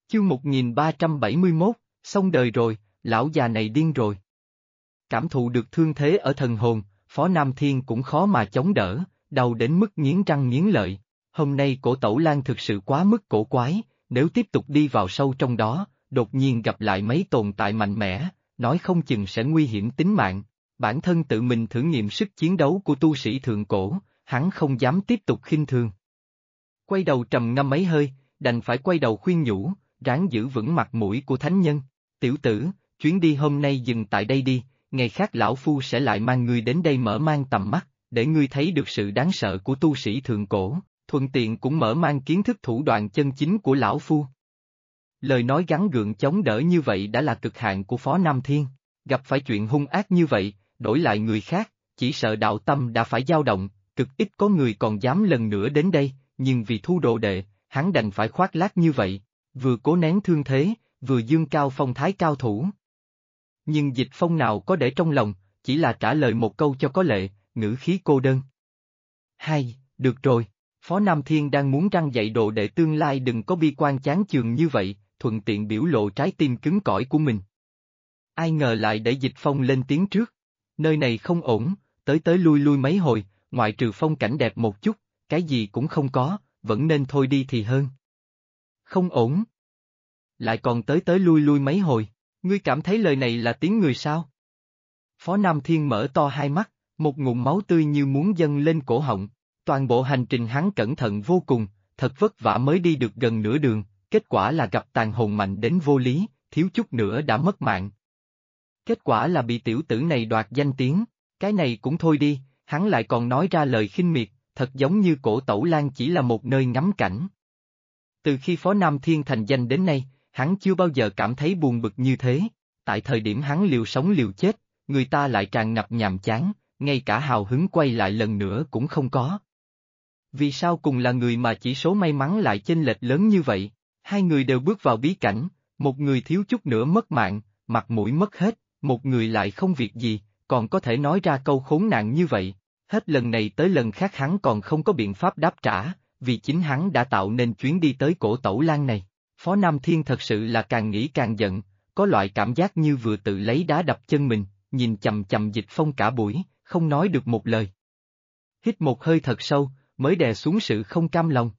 Chương 1371, xong đời rồi, lão già này điên rồi. Cảm thụ được thương thế ở thần hồn, Phó Nam Thiên cũng khó mà chống đỡ, đau đến mức nghiến răng nghiến lợi. Hôm nay cổ Tẩu Lan thực sự quá mức cổ quái, nếu tiếp tục đi vào sâu trong đó, đột nhiên gặp lại mấy tồn tại mạnh mẽ, nói không chừng sẽ nguy hiểm tính mạng. Bản thân tự mình thử nghiệm sức chiến đấu của tu sĩ thượng cổ, hắn không dám tiếp tục khinh thường. Quay đầu trầm ngâm mấy hơi, đành phải quay đầu khuyên nhủ, ráng giữ vững mặt mũi của thánh nhân. Tiểu tử, chuyến đi hôm nay dừng tại đây đi, ngày khác lão phu sẽ lại mang ngươi đến đây mở mang tầm mắt, để ngươi thấy được sự đáng sợ của tu sĩ thượng cổ, thuận tiện cũng mở mang kiến thức thủ đoạn chân chính của lão phu. Lời nói gắn gượng chống đỡ như vậy đã là cực hạn của Phó Nam Thiên, gặp phải chuyện hung ác như vậy, đổi lại người khác, chỉ sợ đạo tâm đã phải dao động, cực ít có người còn dám lần nữa đến đây, nhưng vì thu đồ đệ, hắn đành phải khoác lác như vậy, vừa cố nén thương thế, vừa dương cao phong thái cao thủ. Nhưng Dịch Phong nào có để trong lòng, chỉ là trả lời một câu cho có lệ, ngữ khí cô đơn. Hay, được rồi, Phó Nam Thiên đang muốn răng dạy đồ đệ tương lai đừng có bi quan chán chường như vậy, thuận tiện biểu lộ trái tim cứng cỏi của mình. Ai ngờ lại để Dịch Phong lên tiếng trước. Nơi này không ổn, tới lui lui mấy hồi, ngoại trừ phong cảnh đẹp một chút, cái gì cũng không có, vẫn nên thôi đi thì hơn. Không ổn. Lại còn tới lui lui mấy hồi, ngươi cảm thấy lời này là tiếng người sao? Phó Nam Thiên mở to hai mắt, một ngụm máu tươi như muốn dâng lên cổ họng. Toàn bộ hành trình hắn cẩn thận vô cùng, thật vất vả mới đi được gần nửa đường, kết quả là gặp tàn hồn mạnh đến vô lý, thiếu chút nữa đã mất mạng. Kết quả là bị tiểu tử này đoạt danh tiếng, cái này cũng thôi đi, hắn lại còn nói ra lời khinh miệt, thật giống như cổ Tẩu Lan chỉ là một nơi ngắm cảnh. Từ khi Phó Nam Thiên thành danh đến nay, hắn chưa bao giờ cảm thấy buồn bực như thế, tại thời điểm hắn liều sống liều chết, người ta lại tràn ngập nhàm chán, ngay cả hào hứng quay lại lần nữa cũng không có. Vì sao cùng là người mà chỉ số may mắn lại chênh lệch lớn như vậy, hai người đều bước vào bí cảnh, một người thiếu chút nữa mất mạng, mặt mũi mất hết, một người lại không việc gì, còn có thể nói ra câu khốn nạn như vậy, hết lần này tới lần khác hắn còn không có biện pháp đáp trả, vì chính hắn đã tạo nên chuyến đi tới cổ Tẩu Lan này. Phó Nam Thiên thật sự là càng nghĩ càng giận, có loại cảm giác như vừa tự lấy đá đập chân mình, nhìn chằm chằm Dịch Phong cả buổi, không nói được một lời. Hít một hơi thật sâu, mới đè xuống sự không cam lòng,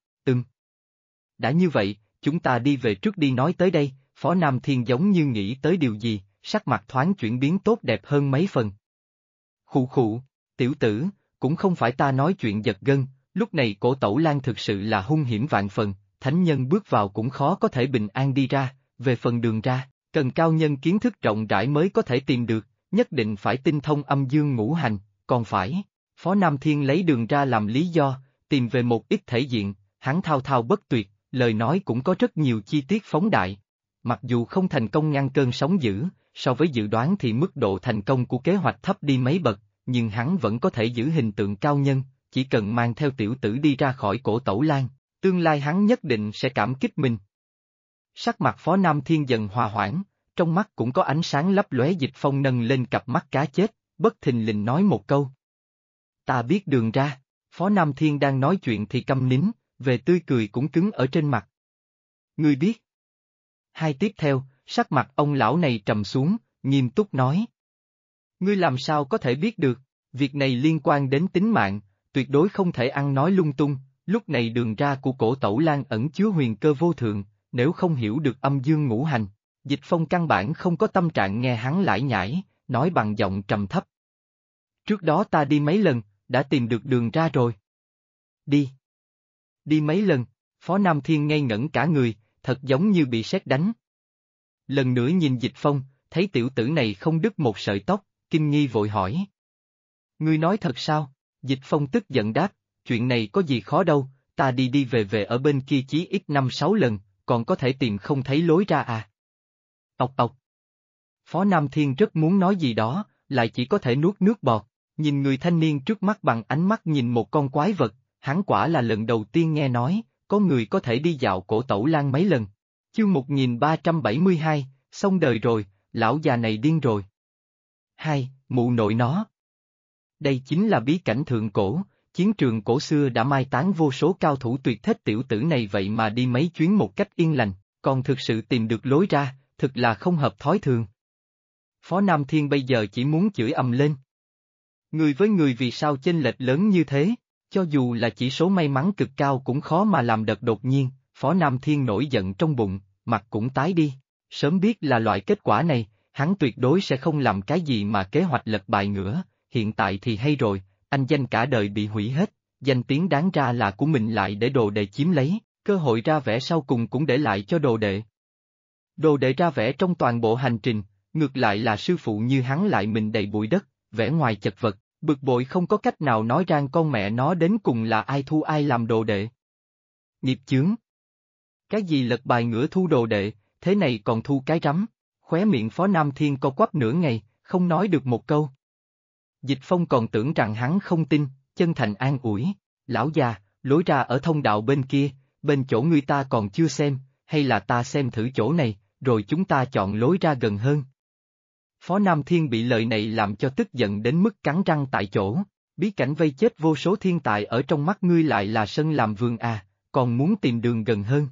Đã như vậy, chúng ta đi về trước đi nói tới đây, Phó Nam Thiên giống như nghĩ tới điều gì, sắc mặt thoáng chuyển biến tốt đẹp hơn mấy phần. Khụ khụ, tiểu tử, cũng không phải ta nói chuyện giật gân, lúc này cổ Tẩu Lan thực sự là hung hiểm vạn phần, thánh nhân bước vào cũng khó có thể bình an đi ra, về phần đường ra, cần cao nhân kiến thức rộng rãi mới có thể tìm được, nhất định phải tinh thông âm dương ngũ hành, còn phải. Phó Nam Thiên lấy đường ra làm lý do, tìm về một ít thể diện, hắn thao thao bất tuyệt, lời nói cũng có rất nhiều chi tiết phóng đại. Mặc dù không thành công ngăn cơn sóng dữ, so với dự đoán thì mức độ thành công của kế hoạch thấp đi mấy bậc, nhưng hắn vẫn có thể giữ hình tượng cao nhân, chỉ cần mang theo tiểu tử đi ra khỏi cổ Tẩu Lan, tương lai hắn nhất định sẽ cảm kích mình. Sắc mặt Phó Nam Thiên dần hòa hoãn, trong mắt cũng có ánh sáng lấp lóe. Dịch Phong nâng lên cặp mắt cá chết, bất thình lình nói một câu. Ta biết đường ra, Phó Nam Thiên đang nói chuyện thì câm nín, về tươi cười cũng cứng ở trên mặt. Ngươi biết. Hai tiếp theo, sắc mặt ông lão này trầm xuống, nghiêm túc nói. Ngươi làm sao có thể biết được, việc này liên quan đến tính mạng, tuyệt đối không thể ăn nói lung tung, lúc này đường ra của cổ Tẩu Lan ẩn chứa huyền cơ vô thượng, nếu không hiểu được âm dương ngũ hành, Dịch Phong căn bản không có tâm trạng nghe hắn lải nhải, nói bằng giọng trầm thấp. Trước đó ta đi mấy lần, đã tìm được đường ra rồi. Đi. Đi mấy lần, Phó Nam Thiên ngây ngẩn cả người, thật giống như bị sét đánh. Lần nữa nhìn Dịch Phong, thấy tiểu tử này không đứt một sợi tóc, kinh nghi vội hỏi. Ngươi nói thật sao? Dịch Phong tức giận đáp, chuyện này có gì khó đâu, ta đi về ở bên kia chí ít 5-6 lần, còn có thể tìm không thấy lối ra à? Ọc ọc. Phó Nam Thiên rất muốn nói gì đó, lại chỉ có thể nuốt nước bọt, nhìn người thanh niên trước mắt bằng ánh mắt nhìn một con quái vật, hắn quả là lần đầu tiên nghe nói, có người có thể đi dạo cổ Tẩu Lan mấy lần. Chương 1372, xong đời rồi, lão già này điên rồi. Hai, mụ nội nó. Đây chính là bí cảnh thượng cổ, chiến trường cổ xưa đã mai táng vô số cao thủ tuyệt thế, tiểu tử này vậy mà đi mấy chuyến một cách yên lành, còn thực sự tìm được lối ra, thực là không hợp thói thường. Phó Nam Thiên bây giờ chỉ muốn chửi ầm lên. Người với người vì sao chênh lệch lớn như thế, cho dù là chỉ số may mắn cực cao cũng khó mà làm đợt đột nhiên, Phó Nam Thiên nổi giận trong bụng, mặt cũng tái đi, sớm biết là loại kết quả này, hắn tuyệt đối sẽ không làm cái gì mà kế hoạch lật bài nữa, hiện tại thì hay rồi, anh danh cả đời bị hủy hết, danh tiếng đáng ra là của mình lại để đồ đệ chiếm lấy, cơ hội ra vẻ sau cùng cũng để lại cho đồ đệ. Đồ đệ ra vẻ trong toàn bộ hành trình, ngược lại là sư phụ như hắn lại mình đầy bụi đất, vẻ ngoài chật vật, bực bội không có cách nào nói ra con mẹ nó đến cùng là ai thu ai làm đồ đệ. Nghiệp chướng. Cái gì lật bài ngửa thu đồ đệ, thế này còn thu cái rắm, khóe miệng Phó Nam Thiên co quắp nửa ngày, không nói được một câu. Dịch Phong còn tưởng rằng hắn không tin, chân thành an ủi, lão già, lối ra ở thông đạo bên kia, bên chỗ người ta còn chưa xem, hay là ta xem thử chỗ này, rồi chúng ta chọn lối ra gần hơn. Phó Nam Thiên bị lời này làm cho tức giận đến mức cắn răng tại chỗ, bí cảnh vây chết vô số thiên tài ở trong mắt ngươi lại là sân làm vườn à, còn muốn tìm đường gần hơn.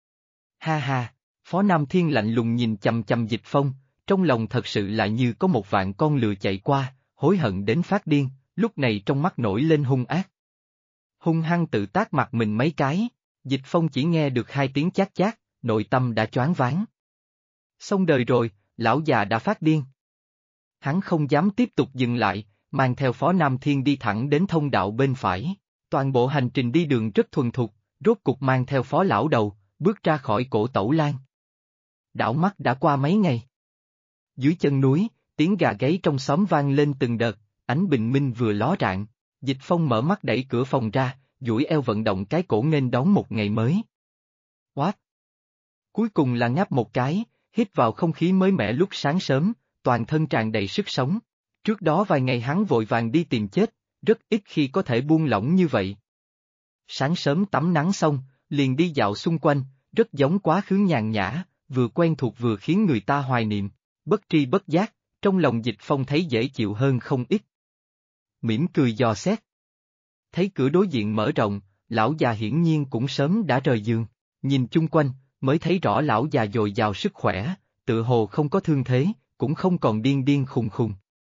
Ha ha, Phó Nam Thiên lạnh lùng nhìn chằm chằm Dịch Phong, trong lòng thật sự là như có một vạn con lừa chạy qua, hối hận đến phát điên, lúc này trong mắt nổi lên hung ác. Hung hăng tự tát mặt mình mấy cái, Dịch Phong chỉ nghe được hai tiếng chát chát, nội tâm đã choáng váng. Xong đời rồi, lão già đã phát điên. Hắn không dám tiếp tục dừng lại, mang theo Phó Nam Thiên đi thẳng đến thông đạo bên phải. Toàn bộ hành trình đi đường rất thuần thục, rốt cục mang theo Phó lão đầu, bước ra khỏi cổ Tẩu Lan. Đảo mắt đã qua mấy ngày. Dưới chân núi, tiếng gà gáy trong xóm vang lên từng đợt, ánh bình minh vừa ló rạng. Dịch Phong mở mắt đẩy cửa phòng ra, duỗi eo vận động cái cổ nghênh đón một ngày mới. What? Cuối cùng là ngáp một cái, hít vào không khí mới mẻ lúc sáng sớm, toàn thân tràn đầy sức sống. Trước đó vài ngày hắn vội vàng đi tìm chết, rất ít khi có thể buông lỏng như vậy. Sáng sớm tắm nắng xong, liền đi dạo xung quanh, rất giống quá khứ nhàn nhã, vừa quen thuộc vừa khiến người ta hoài niệm, bất tri bất giác, trong lòng Dịch Phong thấy dễ chịu hơn không ít. Mỉm cười dò xét. Thấy cửa đối diện mở rộng, lão già hiển nhiên cũng sớm đã rời giường, nhìn chung quanh, mới thấy rõ lão già dồi dào sức khỏe, tựa hồ không có thương thế, cũng không còn điên điên khùng khùng.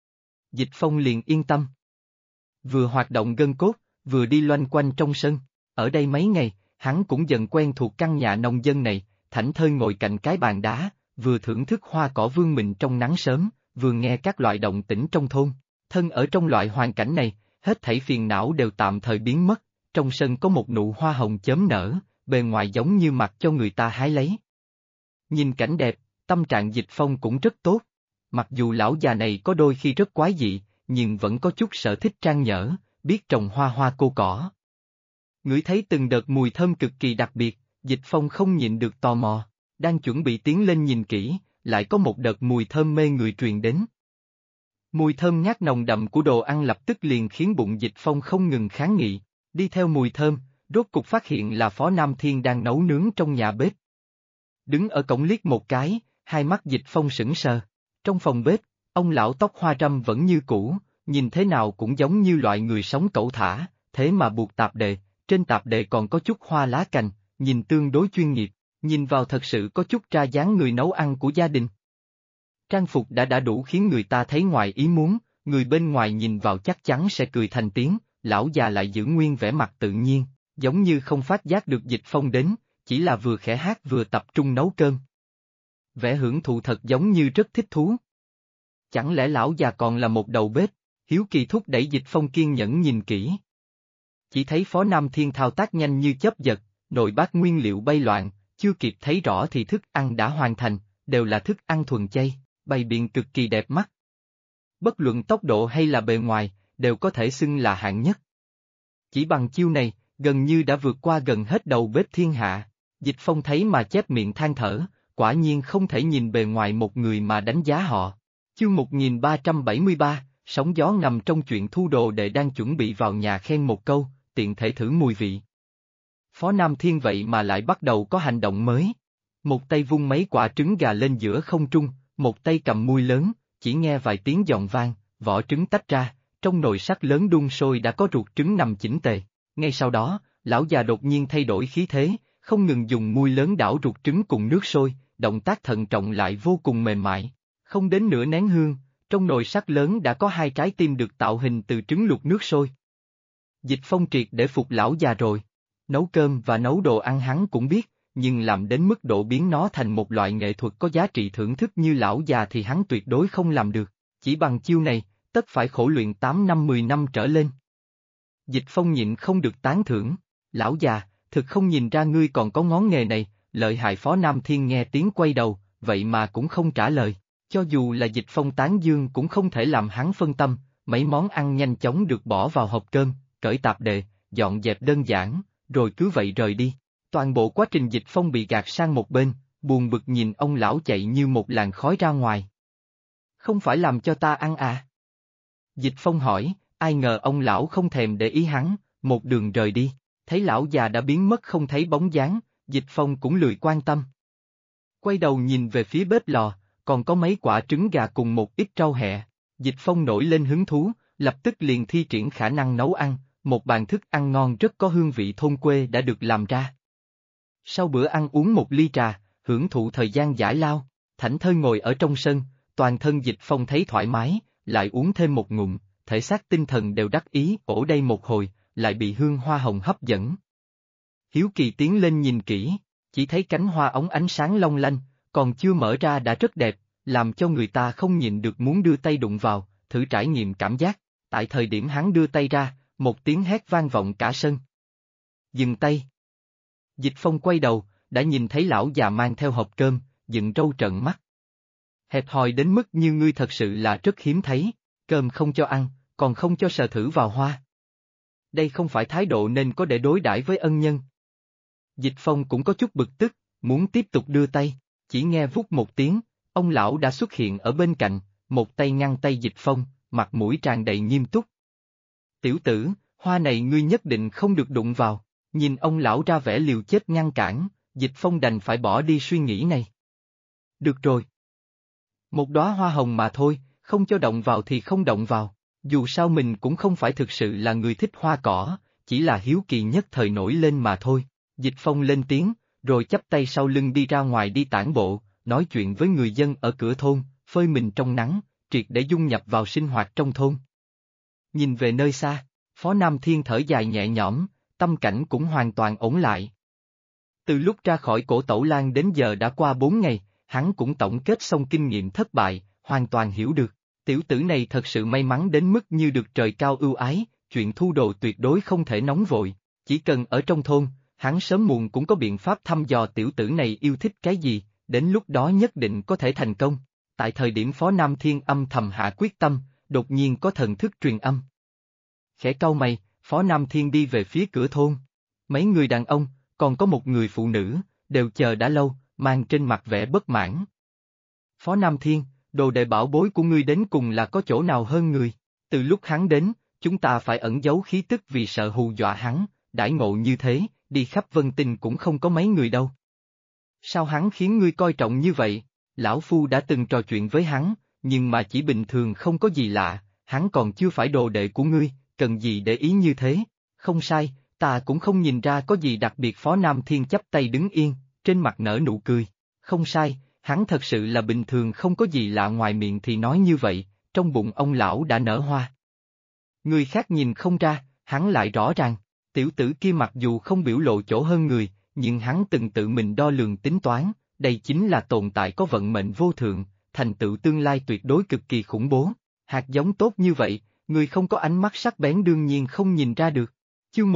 Dịch Phong liền yên tâm. Vừa hoạt động gân cốt, vừa đi loanh quanh trong sân, ở đây mấy ngày, hắn cũng dần quen thuộc căn nhà nông dân này, thảnh thơi ngồi cạnh cái bàn đá, vừa thưởng thức hoa cỏ vươn mình trong nắng sớm, vừa nghe các loại động tĩnh trong thôn. Thân ở trong loại hoàn cảnh này, hết thảy phiền não đều tạm thời biến mất, trong sân có một nụ hoa hồng chớm nở, bề ngoài giống như mặc cho người ta hái lấy. Nhìn cảnh đẹp, tâm trạng Dịch Phong cũng rất tốt. Mặc dù lão già này có đôi khi rất quái dị, nhưng vẫn có chút sở thích trang nhở, biết trồng hoa hoa cô cỏ. Ngửi thấy từng đợt mùi thơm cực kỳ đặc biệt, Dịch Phong không nhịn được tò mò, đang chuẩn bị tiến lên nhìn kỹ, lại có một đợt mùi thơm mê người truyền đến. Mùi thơm ngát nồng đậm của đồ ăn lập tức liền khiến bụng Dịch Phong không ngừng kháng nghị, đi theo mùi thơm, rốt cục phát hiện là Phó Nam Thiên đang nấu nướng trong nhà bếp. Đứng ở cổng liếc một cái, hai mắt Dịch Phong sững sờ. Trong phòng bếp, ông lão tóc hoa râm vẫn như cũ, nhìn thế nào cũng giống như loại người sống cẩu thả, thế mà buộc tạp dề, trên tạp dề còn có chút hoa lá cành, nhìn tương đối chuyên nghiệp, nhìn vào thật sự có chút ra dáng người nấu ăn của gia đình. Trang phục đã đủ khiến người ta thấy ngoài ý muốn, người bên ngoài nhìn vào chắc chắn sẽ cười thành tiếng, lão già lại giữ nguyên vẻ mặt tự nhiên, giống như không phát giác được Dịch Phong đến, chỉ là vừa khẽ hát vừa tập trung nấu cơm. Vẻ hưởng thụ thật giống như rất thích thú. Chẳng lẽ lão già còn là một đầu bếp, hiếu kỳ thúc đẩy Dịch Phong kiên nhẫn nhìn kỹ. Chỉ thấy Phó Nam Thiên thao tác nhanh như chớp giật, nồi bát nguyên liệu bay loạn, chưa kịp thấy rõ thì thức ăn đã hoàn thành, đều là thức ăn thuần chay, bày biện cực kỳ đẹp mắt. Bất luận tốc độ hay là bề ngoài, đều có thể xưng là hạng nhất. Chỉ bằng chiêu này, gần như đã vượt qua gần hết đầu bếp thiên hạ, Dịch Phong thấy mà chép miệng than thở, quả nhiên không thể nhìn bề ngoài một người mà đánh giá họ. Chương 1373, sóng gió ngầm trong chuyện thu đồ đệ đang chuẩn bị vào nhà khen một câu, tiện thể thử mùi vị. Phó Nam Thiên vậy mà lại bắt đầu có hành động mới. Một tay vung mấy quả trứng gà lên giữa không trung, một tay cầm muôi lớn, chỉ nghe vài tiếng giòn vang, vỏ trứng tách ra, trong nồi sắt lớn đun sôi đã có ruột trứng nằm chỉnh tề. Ngay sau đó, lão già đột nhiên thay đổi khí thế, không ngừng dùng muôi lớn đảo ruột trứng cùng nước sôi, động tác thận trọng lại vô cùng mềm mại. Không đến nửa nén hương, trong nồi sắt lớn đã có 2 trái tim được tạo hình từ trứng luộc nước sôi. Dịch Phong triệt để phục lão già rồi. Nấu cơm và nấu đồ ăn hắn cũng biết, nhưng làm đến mức độ biến nó thành một loại nghệ thuật có giá trị thưởng thức như lão già thì hắn tuyệt đối không làm được. Chỉ bằng chiêu này, tất phải khổ luyện 8 năm 10 năm trở lên. Dịch Phong nhịn không được tán thưởng. Lão già, thực không nhìn ra ngươi còn có ngón nghề này. Lợi hại. Phó Nam Thiên nghe tiếng quay đầu, vậy mà cũng không trả lời. Cho dù là Dịch Phong tán dương cũng không thể làm hắn phân tâm. Mấy món ăn nhanh chóng được bỏ vào hộp cơm, cởi tạp dề, dọn dẹp đơn giản, rồi cứ vậy rời đi. Toàn bộ quá trình Dịch Phong bị gạt sang một bên, buồn bực nhìn ông lão chạy như một làn khói ra ngoài. Không phải làm cho ta ăn à? Dịch Phong hỏi, ai ngờ ông lão không thèm để ý hắn, một đường rời đi. Thấy lão già đã biến mất không thấy bóng dáng, Dịch Phong cũng lười quan tâm. Quay đầu nhìn về phía bếp lò, còn có mấy quả trứng gà cùng một ít rau hẹ. Dịch Phong nổi lên hứng thú, lập tức liền thi triển khả năng nấu ăn, một bàn thức ăn ngon rất có hương vị thôn quê đã được làm ra. Sau bữa ăn uống một ly trà, hưởng thụ thời gian giải lao, thảnh thơi ngồi ở trong sân, toàn thân Dịch Phong thấy thoải mái, lại uống thêm một ngụm, thể xác tinh thần đều đắc ý. Ổ đây một hồi, lại bị hương hoa hồng hấp dẫn. Hiếu kỳ tiến lên nhìn kỹ, chỉ thấy cánh hoa óng ánh sáng long lanh, còn chưa mở ra đã rất đẹp, làm cho người ta không nhịn được muốn đưa tay đụng vào, thử trải nghiệm cảm giác. Tại thời điểm hắn đưa tay ra, một tiếng hét vang vọng cả sân. Dừng tay. Dịch Phong quay đầu, đã nhìn thấy lão già mang theo hộp cơm, dựng râu trợn mắt. Hẹp hòi đến mức như ngươi thật sự là rất hiếm thấy, cơm không cho ăn, còn không cho sờ thử vào hoa. Đây không phải thái độ nên có để đối đãi với ân nhân. Dịch Phong cũng có chút bực tức, muốn tiếp tục đưa tay, chỉ nghe vút một tiếng, ông lão đã xuất hiện ở bên cạnh, một tay ngăn tay Dịch Phong, mặt mũi tràn đầy nghiêm túc. Tiểu tử, hoa này ngươi nhất định không được đụng vào. Nhìn ông lão ra vẻ liều chết ngăn cản, Dịch Phong đành phải bỏ đi suy nghĩ này. Được rồi. Một đóa hoa hồng mà thôi, không cho động vào thì không động vào, dù sao mình cũng không phải thực sự là người thích hoa cỏ, chỉ là hiếu kỳ nhất thời nổi lên mà thôi. Dịch Phong lên tiếng, rồi chắp tay sau lưng đi ra ngoài đi tản bộ, nói chuyện với người dân ở cửa thôn, phơi mình trong nắng, triệt để dung nhập vào sinh hoạt trong thôn. Nhìn về nơi xa, Phó Nam Thiên thở dài nhẹ nhõm, tâm cảnh cũng hoàn toàn ổn lại. Từ lúc ra khỏi Cổ Tẩu Lan đến giờ đã qua 4 ngày, hắn cũng tổng kết xong kinh nghiệm thất bại, hoàn toàn hiểu được, tiểu tử này thật sự may mắn đến mức như được trời cao ưu ái, chuyện thu đồ tuyệt đối không thể nóng vội, chỉ cần ở trong thôn, hắn sớm muộn cũng có biện pháp thăm dò tiểu tử này yêu thích cái gì, đến lúc đó nhất định có thể thành công. Tại thời điểm Phó Nam Thiên âm thầm hạ quyết tâm, đột nhiên có thần thức truyền âm. Khẽ cau mày, Phó Nam Thiên đi về phía cửa thôn. Mấy người đàn ông, còn có một người phụ nữ, đều chờ đã lâu, mang trên mặt vẻ bất mãn. Phó Nam Thiên, đồ đệ bảo bối của ngươi đến cùng là có chỗ nào hơn người? Từ lúc hắn đến, chúng ta phải ẩn giấu khí tức vì sợ hù dọa hắn, đãi ngộ như thế, đi khắp Vân Tinh cũng không có mấy người đâu. Sao hắn khiến ngươi coi trọng như vậy? Lão Phu đã từng trò chuyện với hắn, nhưng mà chỉ bình thường không có gì lạ, hắn còn chưa phải đồ đệ của ngươi, cần gì để ý như thế? Không sai, ta cũng không nhìn ra có gì đặc biệt. Phó Nam Thiên chắp tay đứng yên, trên mặt nở nụ cười. Không sai, hắn thật sự là bình thường không có gì lạ, ngoài miệng thì nói như vậy, trong bụng ông lão đã nở hoa. Người khác nhìn không ra, hắn lại rõ ràng, tiểu tử kia mặc dù không biểu lộ chỗ hơn người, nhưng hắn từng tự mình đo lường tính toán, đây chính là tồn tại có vận mệnh vô thượng, thành tựu tương lai tuyệt đối cực kỳ khủng bố. Hạt giống tốt như vậy, người không có ánh mắt sắc bén đương nhiên không nhìn ra được. Chương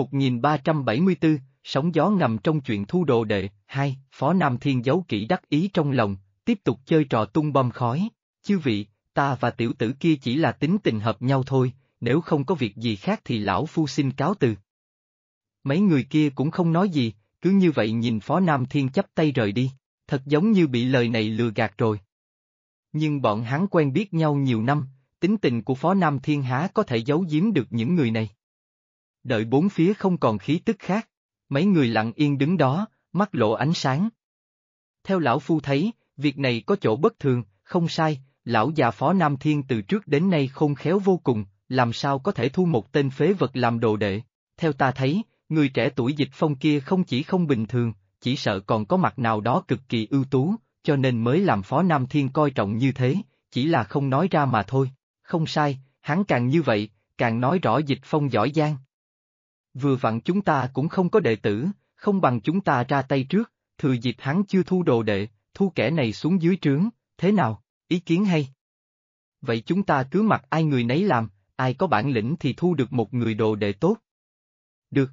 1374, sóng gió ngầm trong chuyện thu đồ đệ. 2, Phó Nam Thiên giấu kỹ đắc ý trong lòng, tiếp tục chơi trò tung bom khói. Chư vị, ta và tiểu tử kia chỉ là tính tình hợp nhau thôi, nếu không có việc gì khác thì lão phu xin cáo từ. Mấy người kia cũng không nói gì, cứ như vậy nhìn Phó Nam Thiên chắp tay rời đi, thật giống như bị lời này lừa gạt rồi. Nhưng bọn hắn quen biết nhau nhiều năm, tính tình của Phó Nam Thiên há có thể giấu giếm được những người này. Đợi bốn phía không còn khí tức khác, mấy người lặng yên đứng đó, mắt lộ ánh sáng. Theo lão phu thấy, việc này có chỗ bất thường, không sai, lão già Phó Nam Thiên từ trước đến nay khôn khéo vô cùng, làm sao có thể thu một tên phế vật làm đồ đệ. Theo ta thấy, người trẻ tuổi Dịch Phong kia không chỉ không bình thường, chỉ sợ còn có mặt nào đó cực kỳ ưu tú, cho nên mới làm Phó Nam Thiên coi trọng như thế, chỉ là không nói ra mà thôi. Không sai, hắn càng như vậy, càng nói rõ Dịch Phong giỏi giang. Vừa vặn chúng ta cũng không có đệ tử, không bằng chúng ta ra tay trước, thừa dịp hắn chưa thu đồ đệ, thu kẻ này xuống dưới trướng, thế nào, ý kiến hay? Vậy chúng ta cứ mặc ai người nấy làm, ai có bản lĩnh thì thu được một người đồ đệ tốt. Được.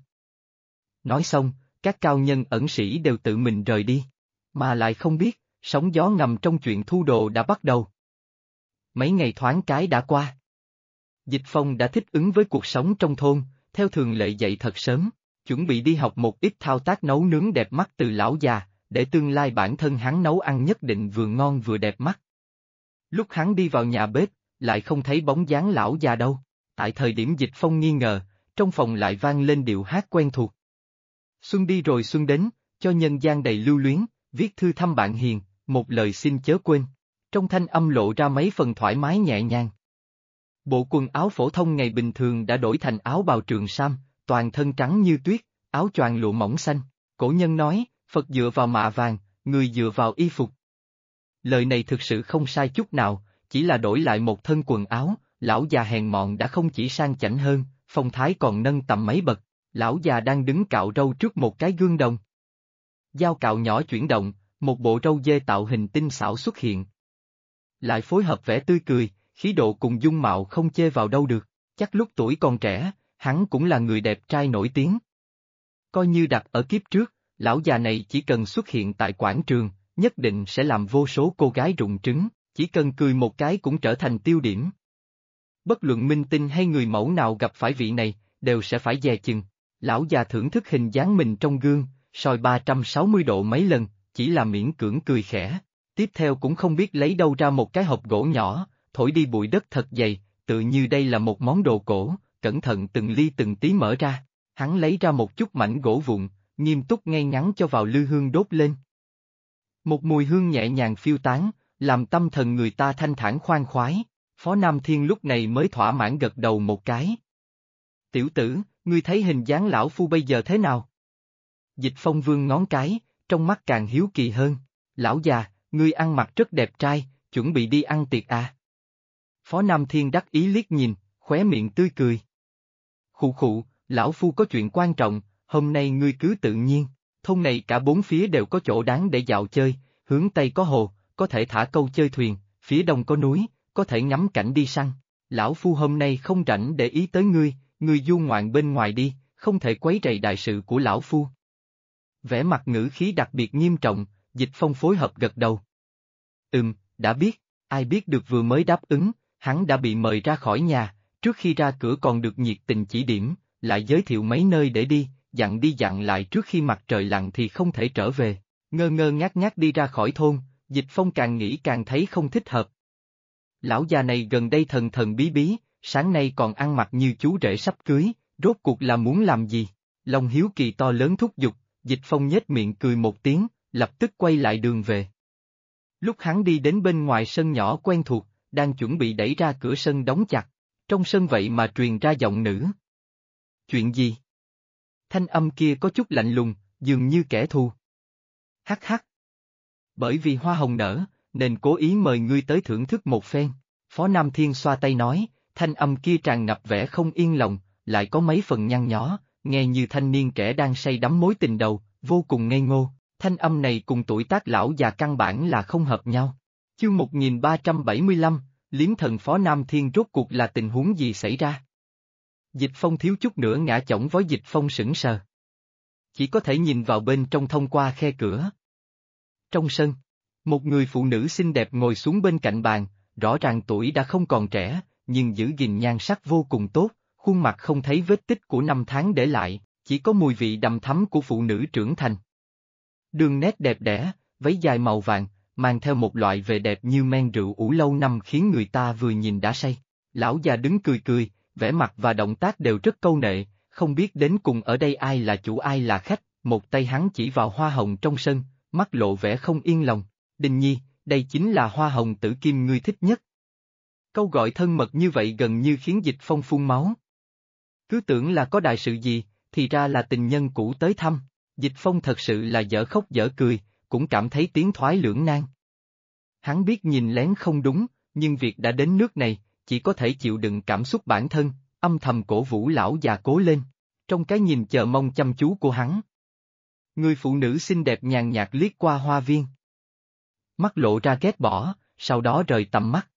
Nói xong, các cao nhân ẩn sĩ đều tự mình rời đi, mà lại không biết, sóng gió ngầm trong chuyện thu đồ đã bắt đầu. Mấy ngày thoáng cái đã qua. Dịch Phong đã thích ứng với cuộc sống trong thôn, theo thường lệ dậy thật sớm, chuẩn bị đi học một ít thao tác nấu nướng đẹp mắt từ lão già, để tương lai bản thân hắn nấu ăn nhất định vừa ngon vừa đẹp mắt. Lúc hắn đi vào nhà bếp, lại không thấy bóng dáng lão già đâu. Tại thời điểm Dịch Phong nghi ngờ, trong phòng lại vang lên điệu hát quen thuộc. Xuân đi rồi xuân đến, cho nhân gian đầy lưu luyến, viết thư thăm bạn hiền, một lời xin chớ quên. Trong thanh âm lộ ra mấy phần thoải mái nhẹ nhàng. Bộ quần áo phổ thông ngày bình thường đã đổi thành áo bào trường sam, toàn thân trắng như tuyết, áo choàng lụa mỏng xanh. Cổ nhân nói, Phật dựa vào mạ vàng, người dựa vào y phục. Lời này thực sự không sai chút nào, chỉ là đổi lại một thân quần áo, lão già hèn mọn đã không chỉ sang chảnh hơn, phong thái còn nâng tầm mấy bậc. Lão già đang đứng cạo râu trước một cái gương đồng. Dao cạo nhỏ chuyển động, một bộ râu dê tạo hình tinh xảo xuất hiện. Lại phối hợp vẻ tươi cười, khí độ cùng dung mạo không chê vào đâu được, chắc lúc tuổi còn trẻ, hắn cũng là người đẹp trai nổi tiếng. Coi như đặt ở kiếp trước, lão già này chỉ cần xuất hiện tại quảng trường, nhất định sẽ làm vô số cô gái rụng trứng, chỉ cần cười một cái cũng trở thành tiêu điểm. Bất luận minh tinh hay người mẫu nào gặp phải vị này, đều sẽ phải dè chừng. Lão già thưởng thức hình dáng mình trong gương, soi 360 độ mấy lần, chỉ là miễn cưỡng cười khẽ. Tiếp theo cũng không biết lấy đâu ra một cái hộp gỗ nhỏ, thổi đi bụi đất thật dày, tự như đây là một món đồ cổ, cẩn thận từng ly từng tí mở ra. Hắn lấy ra một chút mảnh gỗ vụn, nghiêm túc ngay ngắn cho vào lư hương đốt lên. Một mùi hương nhẹ nhàng phiêu tán, làm tâm thần người ta thanh thản khoan khoái. Phó Nam Thiên lúc này mới thỏa mãn gật đầu một cái. Tiểu tử, ngươi thấy hình dáng lão phu bây giờ thế nào? Dịch Phong vương ngón cái, trong mắt càng hiếu kỳ hơn. Lão già, ngươi ăn mặc rất đẹp trai, chuẩn bị đi ăn tiệc à? Phó Nam Thiên đắc ý liếc nhìn, khóe miệng tươi cười. Khụ khụ, lão phu có chuyện quan trọng, hôm nay ngươi cứ tự nhiên. Thôn này cả bốn phía đều có chỗ đáng để dạo chơi, hướng Tây có hồ, có thể thả câu chơi thuyền, phía Đông có núi, có thể ngắm cảnh đi săn. Lão phu hôm nay không rảnh để ý tới ngươi du ngoạn bên ngoài đi, không thể quấy rầy đại sự của lão phu. Vẻ mặt ngữ khí đặc biệt nghiêm trọng, Dịch Phong phối hợp gật đầu. Đã biết, ai biết được vừa mới đáp ứng, hắn đã bị mời ra khỏi nhà, trước khi ra cửa còn được nhiệt tình chỉ điểm, lại giới thiệu mấy nơi để đi dặn lại trước khi mặt trời lặn thì không thể trở về. Ngơ ngơ ngác ngác đi ra khỏi thôn, Dịch Phong càng nghĩ càng thấy không thích hợp. Lão già này gần đây thần thần bí bí, sáng nay còn ăn mặc như chú rể sắp cưới, rốt cuộc là muốn làm gì? Lòng hiếu kỳ to lớn thúc giục, Dịch Phong nhếch miệng cười một tiếng, lập tức quay lại đường về. Lúc hắn đi đến bên ngoài sân nhỏ quen thuộc, đang chuẩn bị đẩy ra cửa sân đóng chặt, trong sân vậy mà truyền ra giọng nữ. Chuyện gì? Thanh âm kia có chút lạnh lùng, dường như kẻ thù. Hắc hắc. Bởi vì hoa hồng nở, nên cố ý mời ngươi tới thưởng thức một phen. Phó Nam Thiên xoa tay nói, thanh âm kia tràn ngập vẻ không yên lòng, lại có mấy phần nhăn nhó, nghe như thanh niên trẻ đang say đắm mối tình đầu, vô cùng ngây ngô. Thanh âm này cùng tuổi tác lão già căn bản là không hợp nhau. Chương 1375, Liếm thần Phó Nam Thiên rốt cuộc là tình huống gì xảy ra? Dịch Phong thiếu chút nữa ngã chỏng vói. Dịch Phong sững sờ. Chỉ có thể nhìn vào bên trong thông qua khe cửa. Trong sân, một người phụ nữ xinh đẹp ngồi xuống bên cạnh bàn, rõ ràng tuổi đã không còn trẻ, nhưng giữ gìn nhan sắc vô cùng tốt, khuôn mặt không thấy vết tích của năm tháng để lại, chỉ có mùi vị đầm thắm của phụ nữ trưởng thành. Đường nét đẹp đẽ, váy dài màu vàng, mang theo một loại vẻ đẹp như men rượu ủ lâu năm khiến người ta vừa nhìn đã say. Lão già đứng cười cười, vẻ mặt và động tác đều rất câu nệ, không biết đến cùng ở đây ai là chủ ai là khách, một tay hắn chỉ vào hoa hồng trong sân, mắt lộ vẻ không yên lòng. Đình Nhi, đây chính là hoa hồng tử kim ngươi thích nhất. Câu gọi thân mật như vậy gần như khiến Dịch Phong phun máu. Cứ tưởng là có đại sự gì, thì ra là tình nhân cũ tới thăm. Dịch Phong thật sự là dở khóc dở cười, cũng cảm thấy tiến thoái lưỡng nan. Hắn biết nhìn lén không đúng, nhưng việc đã đến nước này, chỉ có thể chịu đựng cảm xúc bản thân, âm thầm cổ vũ lão già cố lên. Trong cái nhìn chờ mong chăm chú của hắn, người phụ nữ xinh đẹp nhàn nhạt liếc qua hoa viên. Mắt lộ ra ghét bỏ, sau đó rời tầm mắt.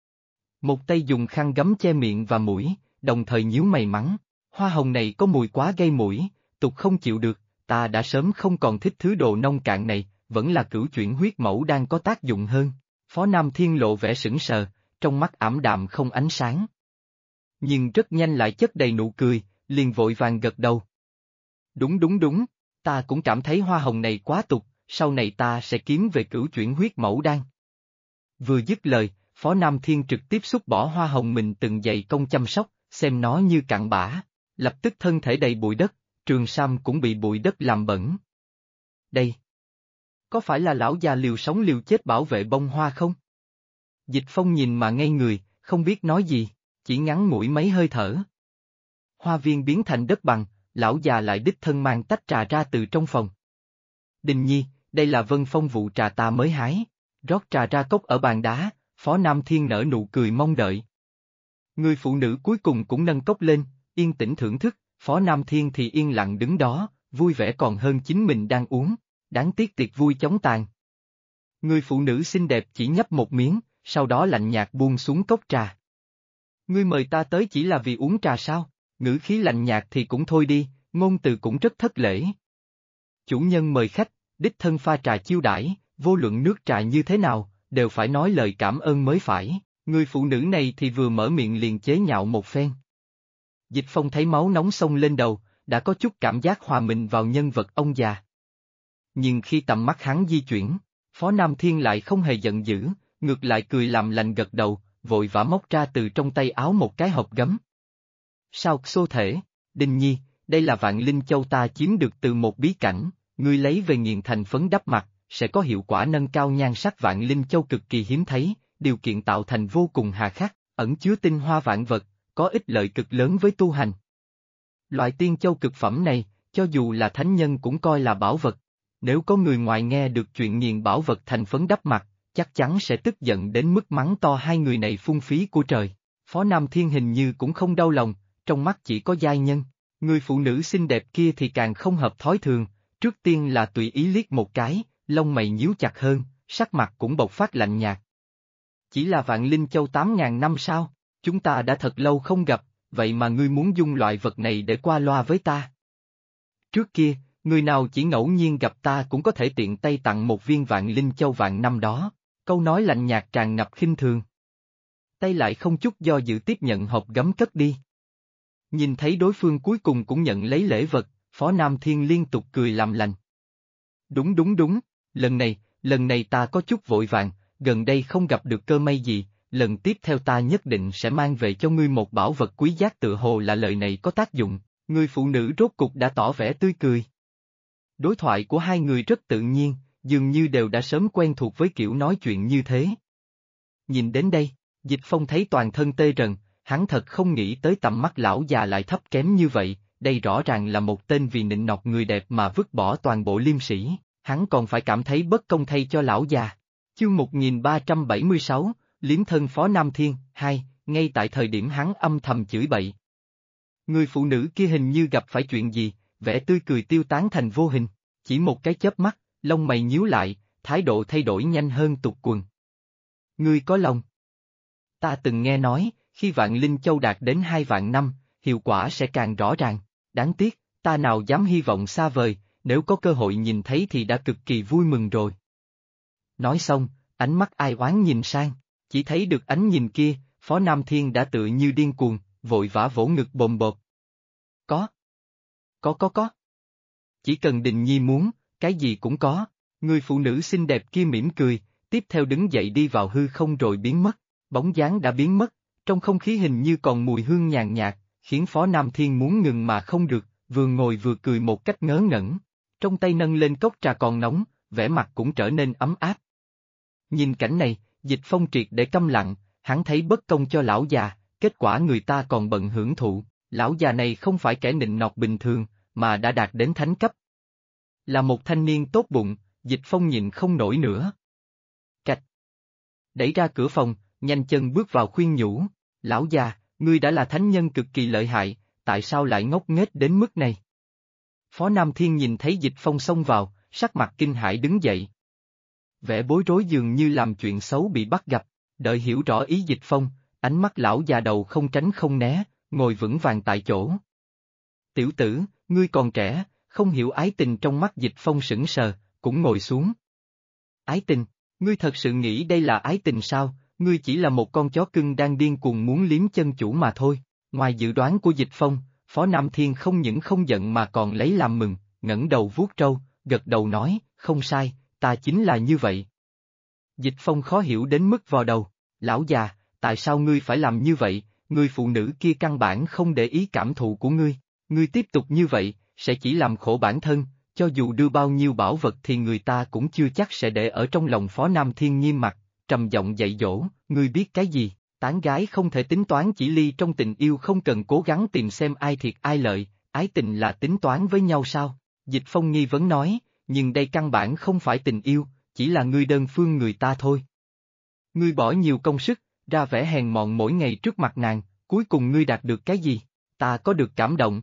Một tay dùng khăn gấm che miệng và mũi, đồng thời nhíu mày mắng, hoa hồng này có mùi quá gây mũi, tục không chịu được, ta đã sớm không còn thích thứ đồ nông cạn này, vẫn là cửu chuyển huyết mẫu đang có tác dụng hơn. Phó Nam Thiên lộ vẻ sững sờ, trong mắt ảm đạm không ánh sáng. Nhưng rất nhanh lại chất đầy nụ cười, liền vội vàng gật đầu. Đúng đúng đúng, ta cũng cảm thấy hoa hồng này quá tục, sau này ta sẽ kiếm về cửu chuyển huyết mẫu đan. Vừa dứt lời, Phó Nam Thiên trực tiếp xúc bỏ hoa hồng mình từng dày công chăm sóc, xem nó như cặn bã, lập tức thân thể đầy bụi đất, trường sam cũng bị bụi đất làm bẩn. Đây, có phải là lão già liều sống liều chết bảo vệ bông hoa không? Dịch Phong nhìn mà ngây người, không biết nói gì, chỉ ngắn ngủi mấy hơi thở. Hoa viên biến thành đất bằng, lão già lại đích thân mang tách trà ra từ trong phòng. Đình Nhi, đây là Vân Phong vụ trà ta mới hái, rót trà ra cốc ở bàn đá, Phó Nam Thiên nở nụ cười mong đợi. Người phụ nữ cuối cùng cũng nâng cốc lên, yên tĩnh thưởng thức, Phó Nam Thiên thì yên lặng đứng đó, vui vẻ còn hơn chính mình đang uống, đáng tiếc tiệc vui chóng tàn. Người phụ nữ xinh đẹp chỉ nhấp một miếng, sau đó lạnh nhạt buông xuống cốc trà. Ngươi mời ta tới chỉ là vì uống trà sao? Ngữ khí lạnh nhạt thì cũng thôi đi, ngôn từ cũng rất thất lễ. Chủ nhân mời khách, đích thân pha trà chiêu đãi, vô luận nước trà như thế nào, đều phải nói lời cảm ơn mới phải. Người phụ nữ này thì vừa mở miệng liền chế nhạo một phen. Dịch Phong thấy máu nóng xông lên đầu, đã có chút cảm giác hòa mình vào nhân vật ông già. Nhưng khi tầm mắt hắn di chuyển, Phó Nam Thiên lại không hề giận dữ, ngược lại cười làm lành gật đầu, vội vã móc ra từ trong tay áo một cái hộp gấm. Sao xô thể, Đình Nhi, đây là vạn linh châu ta chiếm được từ một bí cảnh, ngươi lấy về nghiền thành phấn đắp mặt, sẽ có hiệu quả nâng cao nhan sắc. Vạn linh châu cực kỳ hiếm thấy, điều kiện tạo thành vô cùng hà khắc, ẩn chứa tinh hoa vạn vật, có ích lợi cực lớn với tu hành. Loại tiên châu cực phẩm này, cho dù là thánh nhân cũng coi là bảo vật. Nếu có người ngoài nghe được chuyện nghiền bảo vật thành phấn đắp mặt, chắc chắn sẽ tức giận đến mức mắng to hai người này phung phí của trời. Phó Nam Thiên hình như cũng không đau lòng, trong mắt chỉ có giai nhân. Người phụ nữ xinh đẹp kia thì càng không hợp thói thường, trước tiên là tùy ý liếc một cái, lông mày nhíu chặt hơn, sắc mặt cũng bộc phát lạnh nhạt. Chỉ là vạn linh châu 8.000 năm sao, chúng ta đã thật lâu không gặp, vậy mà ngươi muốn dùng loại vật này để qua loa với ta. Trước kia, người nào chỉ ngẫu nhiên gặp ta cũng có thể tiện tay tặng một viên vạn linh châu vạn năm đó, câu nói lạnh nhạt tràn ngập khinh thường. Tay lại không chút do dự tiếp nhận hộp gấm cất đi. Nhìn thấy đối phương cuối cùng cũng nhận lấy lễ vật, Phó Nam Thiên liên tục cười làm lành. Đúng đúng đúng, lần này ta có chút vội vàng, gần đây không gặp được cơ may gì, lần tiếp theo ta nhất định sẽ mang về cho ngươi một bảo vật quý giá. Tự hồ là lời này có tác dụng, người phụ nữ rốt cục đã tỏ vẻ tươi cười. Đối thoại của hai người rất tự nhiên, dường như đều đã sớm quen thuộc với kiểu nói chuyện như thế. Nhìn đến đây, Dịch Phong thấy toàn thân tê rần, hắn thật không nghĩ tới tầm mắt lão già lại thấp kém như vậy, đây rõ ràng là một tên vì nịnh nọt người đẹp mà vứt bỏ toàn bộ liêm sĩ, hắn còn phải cảm thấy bất công thay cho lão già. Chương 1376, Liếm thân Phó Nam Thiên, 2, ngay tại thời điểm hắn âm thầm chửi bậy. Người phụ nữ kia hình như gặp phải chuyện gì, vẻ tươi cười tiêu tán thành vô hình, chỉ một cái chớp mắt, lông mày nhíu lại, thái độ thay đổi nhanh hơn tụt quần. Ngươi có lòng. Ta từng nghe nói, khi vạn linh châu đạt đến 2 vạn năm, hiệu quả sẽ càng rõ ràng, đáng tiếc, ta nào dám hy vọng xa vời, nếu có cơ hội nhìn thấy thì đã cực kỳ vui mừng rồi. Nói xong, ánh mắt ai oán nhìn sang, chỉ thấy được ánh nhìn kia, Phó Nam Thiên đã tựa như điên cuồng, vội vã vỗ ngực bồm bột. Có. Chỉ cần Đình Nhi muốn, cái gì cũng có. Người phụ nữ xinh đẹp kia mỉm cười, tiếp theo đứng dậy đi vào hư không rồi biến mất, bóng dáng đã biến mất, trong không khí hình như còn mùi hương nhàn nhạt, khiến Phó Nam Thiên muốn ngừng mà không được, vừa ngồi vừa cười một cách ngớ ngẩn. Trong tay nâng lên cốc trà còn nóng, vẻ mặt cũng trở nên ấm áp. Nhìn cảnh này, Dịch Phong triệt để câm lặng, hắn thấy bất công cho lão già, kết quả người ta còn bận hưởng thụ, lão già này không phải kẻ nịnh nọt bình thường, mà đã đạt đến thánh cấp. Là một thanh niên tốt bụng, Dịch Phong nhịn không nổi nữa. Cạch. Đẩy ra cửa phòng, nhanh chân bước vào khuyên nhủ, lão già, ngươi đã là thánh nhân cực kỳ lợi hại, tại sao lại ngốc nghếch đến mức này? Phó Nam Thiên nhìn thấy Dịch Phong xông vào, sắc mặt kinh hãi đứng dậy. Vẻ bối rối dường như làm chuyện xấu bị bắt gặp, đợi hiểu rõ ý Dịch Phong, ánh mắt lão già đầu không tránh không né, ngồi vững vàng tại chỗ. Tiểu tử, ngươi còn trẻ, không hiểu ái tình trong mắt Dịch Phong sững sờ, cũng ngồi xuống. Ái tình, ngươi thật sự nghĩ đây là ái tình sao, ngươi chỉ là một con chó cưng đang điên cuồng muốn liếm chân chủ mà thôi. Ngoài dự đoán của Dịch Phong, Phó Nam Thiên không những không giận mà còn lấy làm mừng, ngẩng đầu vuốt râu, gật đầu nói, không sai, ta chính là như vậy. Dịch Phong khó hiểu đến mức vò đầu, lão già, tại sao ngươi phải làm như vậy, người phụ nữ kia căn bản không để ý cảm thụ của ngươi tiếp tục như vậy, sẽ chỉ làm khổ bản thân, cho dù đưa bao nhiêu bảo vật thì người ta cũng chưa chắc sẽ để ở trong lòng. Phó Nam Thiên nghiêm mặt, trầm giọng dạy dỗ, ngươi biết cái gì, tán gái không thể tính toán chỉ ly trong tình yêu, không cần cố gắng tìm xem ai thiệt ai lợi, ái tình là tính toán với nhau sao? Dịch Phong nghi vấn nói, nhưng đây căn bản không phải tình yêu, chỉ là ngươi đơn phương người ta thôi. Ngươi bỏ nhiều công sức, ra vẻ hèn mọn mỗi ngày trước mặt nàng, cuối cùng ngươi đạt được cái gì? Ta có được cảm động.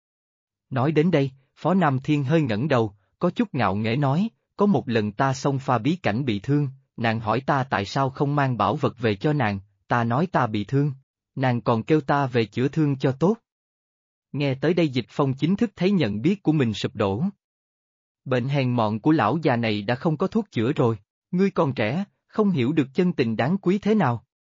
Nói đến đây, Phó Nam Thiên hơi ngẩng đầu, có chút ngạo nghễ nói, có một lần ta xông pha bí cảnh bị thương, nàng hỏi ta tại sao không mang bảo vật về cho nàng, ta nói ta bị thương, nàng còn kêu ta về chữa thương cho tốt. Nghe tới đây Dịch Phong chính thức thấy nhận biết của mình sụp đổ. Bệnh hèn mọn của lão già này đã không có thuốc chữa rồi, ngươi còn trẻ, không hiểu được chân tình đáng quý thế nào.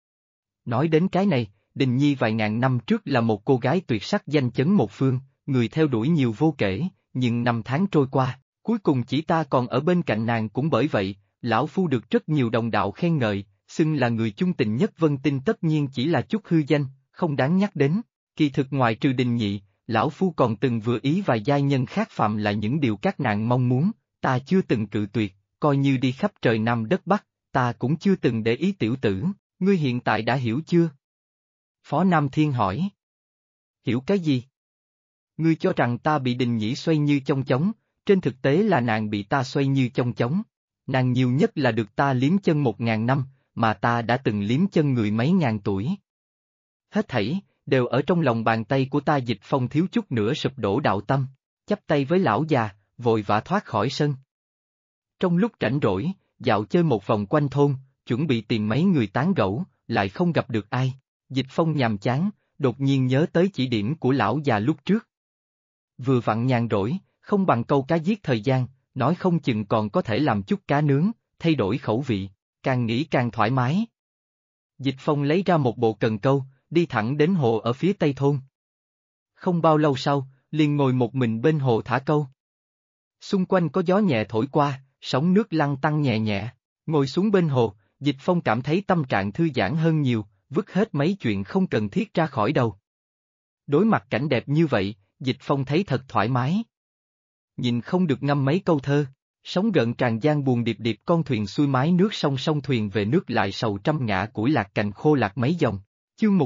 Nói đến cái này, Đình Nhi vài ngàn năm trước là một cô gái tuyệt sắc danh chấn một phương, người theo đuổi nhiều vô kể, nhưng năm tháng trôi qua, cuối cùng chỉ ta còn ở bên cạnh nàng. Cũng bởi vậy, lão phu được rất nhiều đồng đạo khen ngợi, xưng là người chung tình nhất Vân Tinh, tất nhiên chỉ là chút hư danh, không đáng nhắc đến. Kỳ thực ngoại trừ Đình Nhị, lão phu còn từng vừa ý vài giai nhân khác, phạm là những điều các nàng mong muốn, ta chưa từng cự tuyệt, coi như đi khắp trời Nam đất Bắc, ta cũng chưa từng để ý. Tiểu tử, ngươi hiện tại đã hiểu chưa? Phó Nam Thiên hỏi. Hiểu cái gì? Ngươi cho rằng ta bị Đình Nhĩ xoay như chong chóng, trên thực tế là nàng bị ta xoay như chong chóng. Nàng nhiều nhất là được ta liếm chân 1000 năm, mà ta đã từng liếm chân người mấy ngàn tuổi. Hết thảy, đều ở trong lòng bàn tay của ta. Dịch Phong thiếu chút nữa sụp đổ đạo tâm, chắp tay với lão già, vội vã thoát khỏi sân. Trong lúc rảnh rỗi, dạo chơi một vòng quanh thôn, chuẩn bị tìm mấy người tán gẫu, lại không gặp được ai. Dịch Phong nhàm chán, đột nhiên nhớ tới chỉ điểm của lão già lúc trước. Vừa vặn nhàn rỗi, không bằng câu cá giết thời gian, nói không chừng còn có thể làm chút cá nướng, thay đổi khẩu vị, càng nghĩ càng thoải mái. Dịch Phong lấy ra một bộ cần câu, đi thẳng đến hồ ở phía tây thôn. Không bao lâu sau, liền ngồi một mình bên hồ thả câu. Xung quanh có gió nhẹ thổi qua, sóng nước lăn tăn nhẹ nhẹ, ngồi xuống bên hồ, Dịch Phong cảm thấy tâm trạng thư giãn hơn nhiều, vứt hết mấy chuyện không cần thiết ra khỏi đầu. Đối mặt cảnh đẹp như vậy, Dịch Phong thấy thật thoải mái. Nhìn không được ngâm mấy câu thơ, sóng gợn tràn gian buồn điệp điệp, con thuyền xuôi mái nước, sông sông thuyền về nước lại sầu trăm ngã, củi lạc cành khô lạc mấy dòng. Chương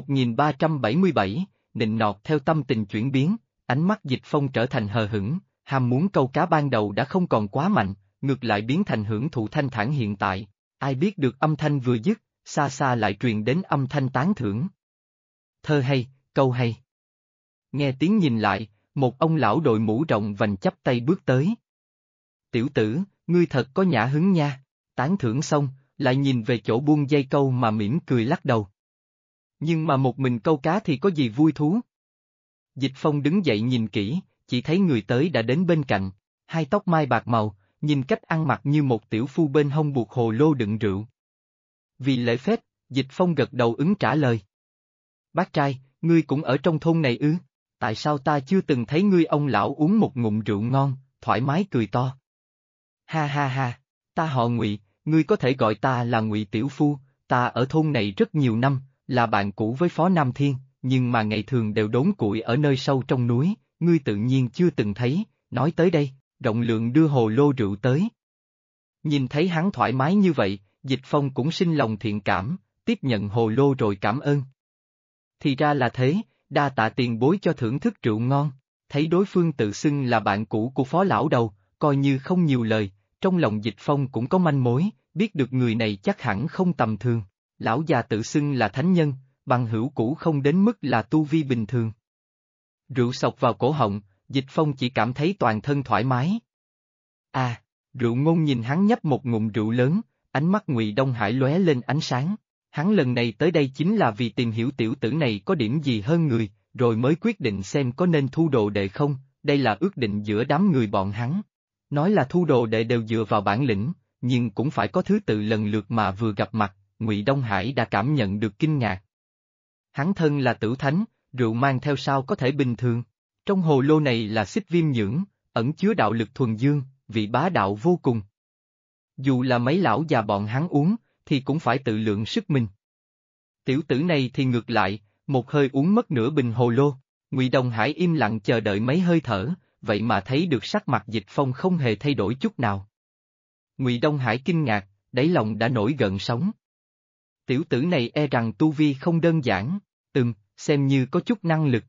1377, nịnh nọt theo tâm tình chuyển biến, ánh mắt Dịch Phong trở thành hờ hững, ham muốn câu cá ban đầu đã không còn quá mạnh, ngược lại biến thành hưởng thụ thanh thản hiện tại. Ai biết được âm thanh vừa dứt, xa xa lại truyền đến âm thanh tán thưởng. Thơ hay, câu hay. Nghe tiếng nhìn lại, một ông lão đội mũ rộng vành chắp tay bước tới. Tiểu tử, ngươi thật có nhã hứng nha. Tán thưởng xong, lại nhìn về chỗ buông dây câu mà mỉm cười lắc đầu. Nhưng mà một mình câu cá thì có gì vui thú? Dịch Phong đứng dậy nhìn kỹ, chỉ thấy người tới đã đến bên cạnh, hai tóc mai bạc màu, nhìn cách ăn mặc như một tiểu phu, bên hông buộc hồ lô đựng rượu. Vì lễ phép, Dịch Phong gật đầu ứng trả lời. Bác trai, ngươi cũng ở trong thôn này ư? Tại sao ta chưa từng thấy ngươi? Ông lão uống một ngụm rượu ngon, thoải mái cười to. Ha ha ha, ta họ Ngụy, ngươi có thể gọi ta là Ngụy tiểu phu, ta ở thôn này rất nhiều năm, là bạn cũ với Phó Nam Thiên, nhưng mà ngày thường đều đốn củi ở nơi sâu trong núi, ngươi tự nhiên chưa từng thấy. Nói tới đây, rộng lượng đưa hồ lô rượu tới. Nhìn thấy hắn thoải mái như vậy, Dịch Phong cũng sinh lòng thiện cảm, tiếp nhận hồ lô rồi cảm ơn. Thì ra là thế, đa tạ tiền bối cho thưởng thức rượu ngon. Thấy đối phương tự xưng là bạn cũ của Phó lão đầu, coi như không nhiều lời, trong lòng Dịch Phong cũng có manh mối, biết được người này chắc hẳn không tầm thường. Lão già tự xưng là thánh nhân, bằng hữu cũ không đến mức là tu vi bình thường. Rượu sộc vào cổ họng, Dịch Phong chỉ cảm thấy toàn thân thoải mái. À, Rượu Ngôn nhìn hắn nhấp một ngụm rượu lớn, ánh mắt Ngụy Đông Hải lóe lên ánh sáng. Hắn lần này tới đây chính là vì tìm hiểu tiểu tử này có điểm gì hơn người, rồi mới quyết định xem có nên thu đồ đệ không, đây là ước định giữa đám người bọn hắn. Nói là thu đồ đệ đều dựa vào bản lĩnh, nhưng cũng phải có thứ tự lần lượt mà vừa gặp mặt, Ngụy Đông Hải đã cảm nhận được kinh ngạc. Hắn thân là tử thánh, rượu mang theo sao có thể bình thường. Trong hồ lô này là xích viêm nhưỡng, ẩn chứa đạo lực thuần dương, vị bá đạo vô cùng. Dù là mấy lão già bọn hắn uống, thì cũng phải tự lượng sức mình. Tiểu tử này thì ngược lại, một hơi uống mất nửa bình hồ lô, Ngụy Đông Hải im lặng chờ đợi mấy hơi thở, vậy mà thấy được sắc mặt Dịch Phong không hề thay đổi chút nào. Ngụy Đông Hải kinh ngạc, đáy lòng đã nổi gợn sóng. Tiểu tử này e rằng tu vi không đơn giản, xem như có chút năng lực.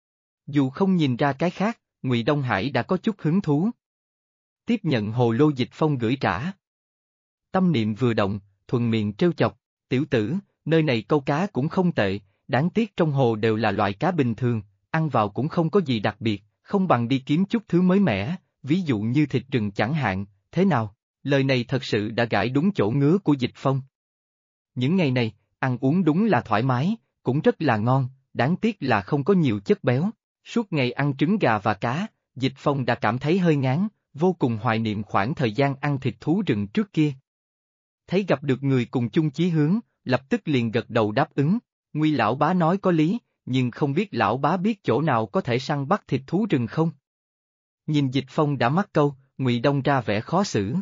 Dù không nhìn ra cái khác, Ngụy Đông Hải đã có chút hứng thú. Tiếp nhận hồ lô Dịch Phong gửi trả. Tâm niệm vừa động, thuận miệng trêu chọc, tiểu tử, nơi này câu cá cũng không tệ, đáng tiếc trong hồ đều là loại cá bình thường, ăn vào cũng không có gì đặc biệt, không bằng đi kiếm chút thứ mới mẻ, ví dụ như thịt rừng chẳng hạn, thế nào? Lời này thật sự đã gãi đúng chỗ ngứa của Dịch Phong. Những ngày này, ăn uống đúng là thoải mái, cũng rất là ngon, đáng tiếc là không có nhiều chất béo. Suốt ngày ăn trứng gà và cá, Dịch Phong đã cảm thấy hơi ngán, vô cùng hoài niệm khoảng thời gian ăn thịt thú rừng trước kia. Thấy gặp được người cùng chung chí hướng, lập tức liền gật đầu đáp ứng. Nguy lão bá nói có lý, nhưng không biết lão bá biết chỗ nào có thể săn bắt thịt thú rừng không? Nhìn Dịch Phong đã mắc câu, Ngụy Đông ra vẻ khó xử.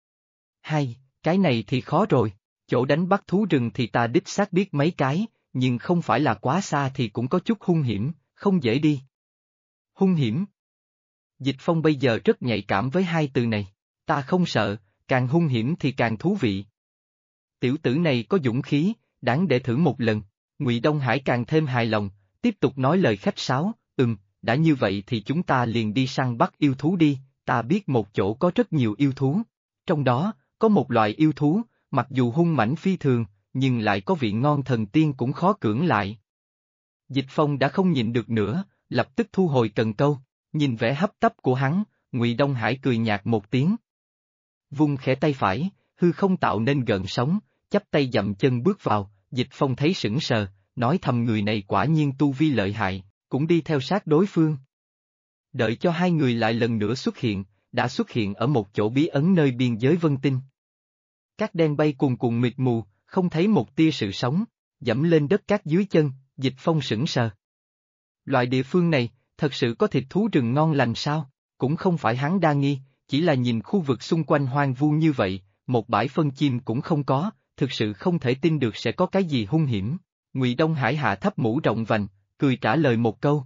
Hay, cái này thì khó rồi, chỗ đánh bắt thú rừng thì ta đích xác biết mấy cái, nhưng không phải là quá xa thì cũng có chút hung hiểm, không dễ đi. Hung hiểm? Dịch Phong bây giờ rất nhạy cảm với hai từ này, ta không sợ, càng hung hiểm thì càng thú vị. Tiểu tử này có dũng khí, đáng để thử một lần. Ngụy Đông Hải càng thêm hài lòng, tiếp tục nói lời khách sáo, đã như vậy thì chúng ta liền đi săn bắt yêu thú đi, ta biết một chỗ có rất nhiều yêu thú. Trong đó, có một loại yêu thú, mặc dù hung mãnh phi thường, nhưng lại có vị ngon thần tiên cũng khó cưỡng lại. Dịch Phong đã không nhịn được nữa, lập tức thu hồi cần câu, nhìn vẻ hấp tấp của hắn, Ngụy Đông Hải cười nhạt một tiếng. Vung khẽ tay phải, hư không tạo nên gợn sóng, chắp tay dậm chân bước vào, Dịch Phong thấy sững sờ, nói thầm người này quả nhiên tu vi lợi hại, cũng đi theo sát đối phương. Đợi cho hai người lại lần nữa xuất hiện, đã xuất hiện ở một chỗ bí ẩn nơi biên giới Vân Tinh. Cát đen bay cuồn cuộn mịt mù, không thấy một tia sự sống, dẫm lên đất cát dưới chân, Dịch Phong sững sờ. Loại địa phương này, thật sự có thịt thú rừng ngon lành sao? Cũng không phải hắn đa nghi, chỉ là nhìn khu vực xung quanh hoang vu như vậy, một bãi phân chim cũng không có, thực sự không thể tin được sẽ có cái gì hung hiểm. Ngụy Đông Hải hạ thấp mũ rộng vành, cười trả lời một câu.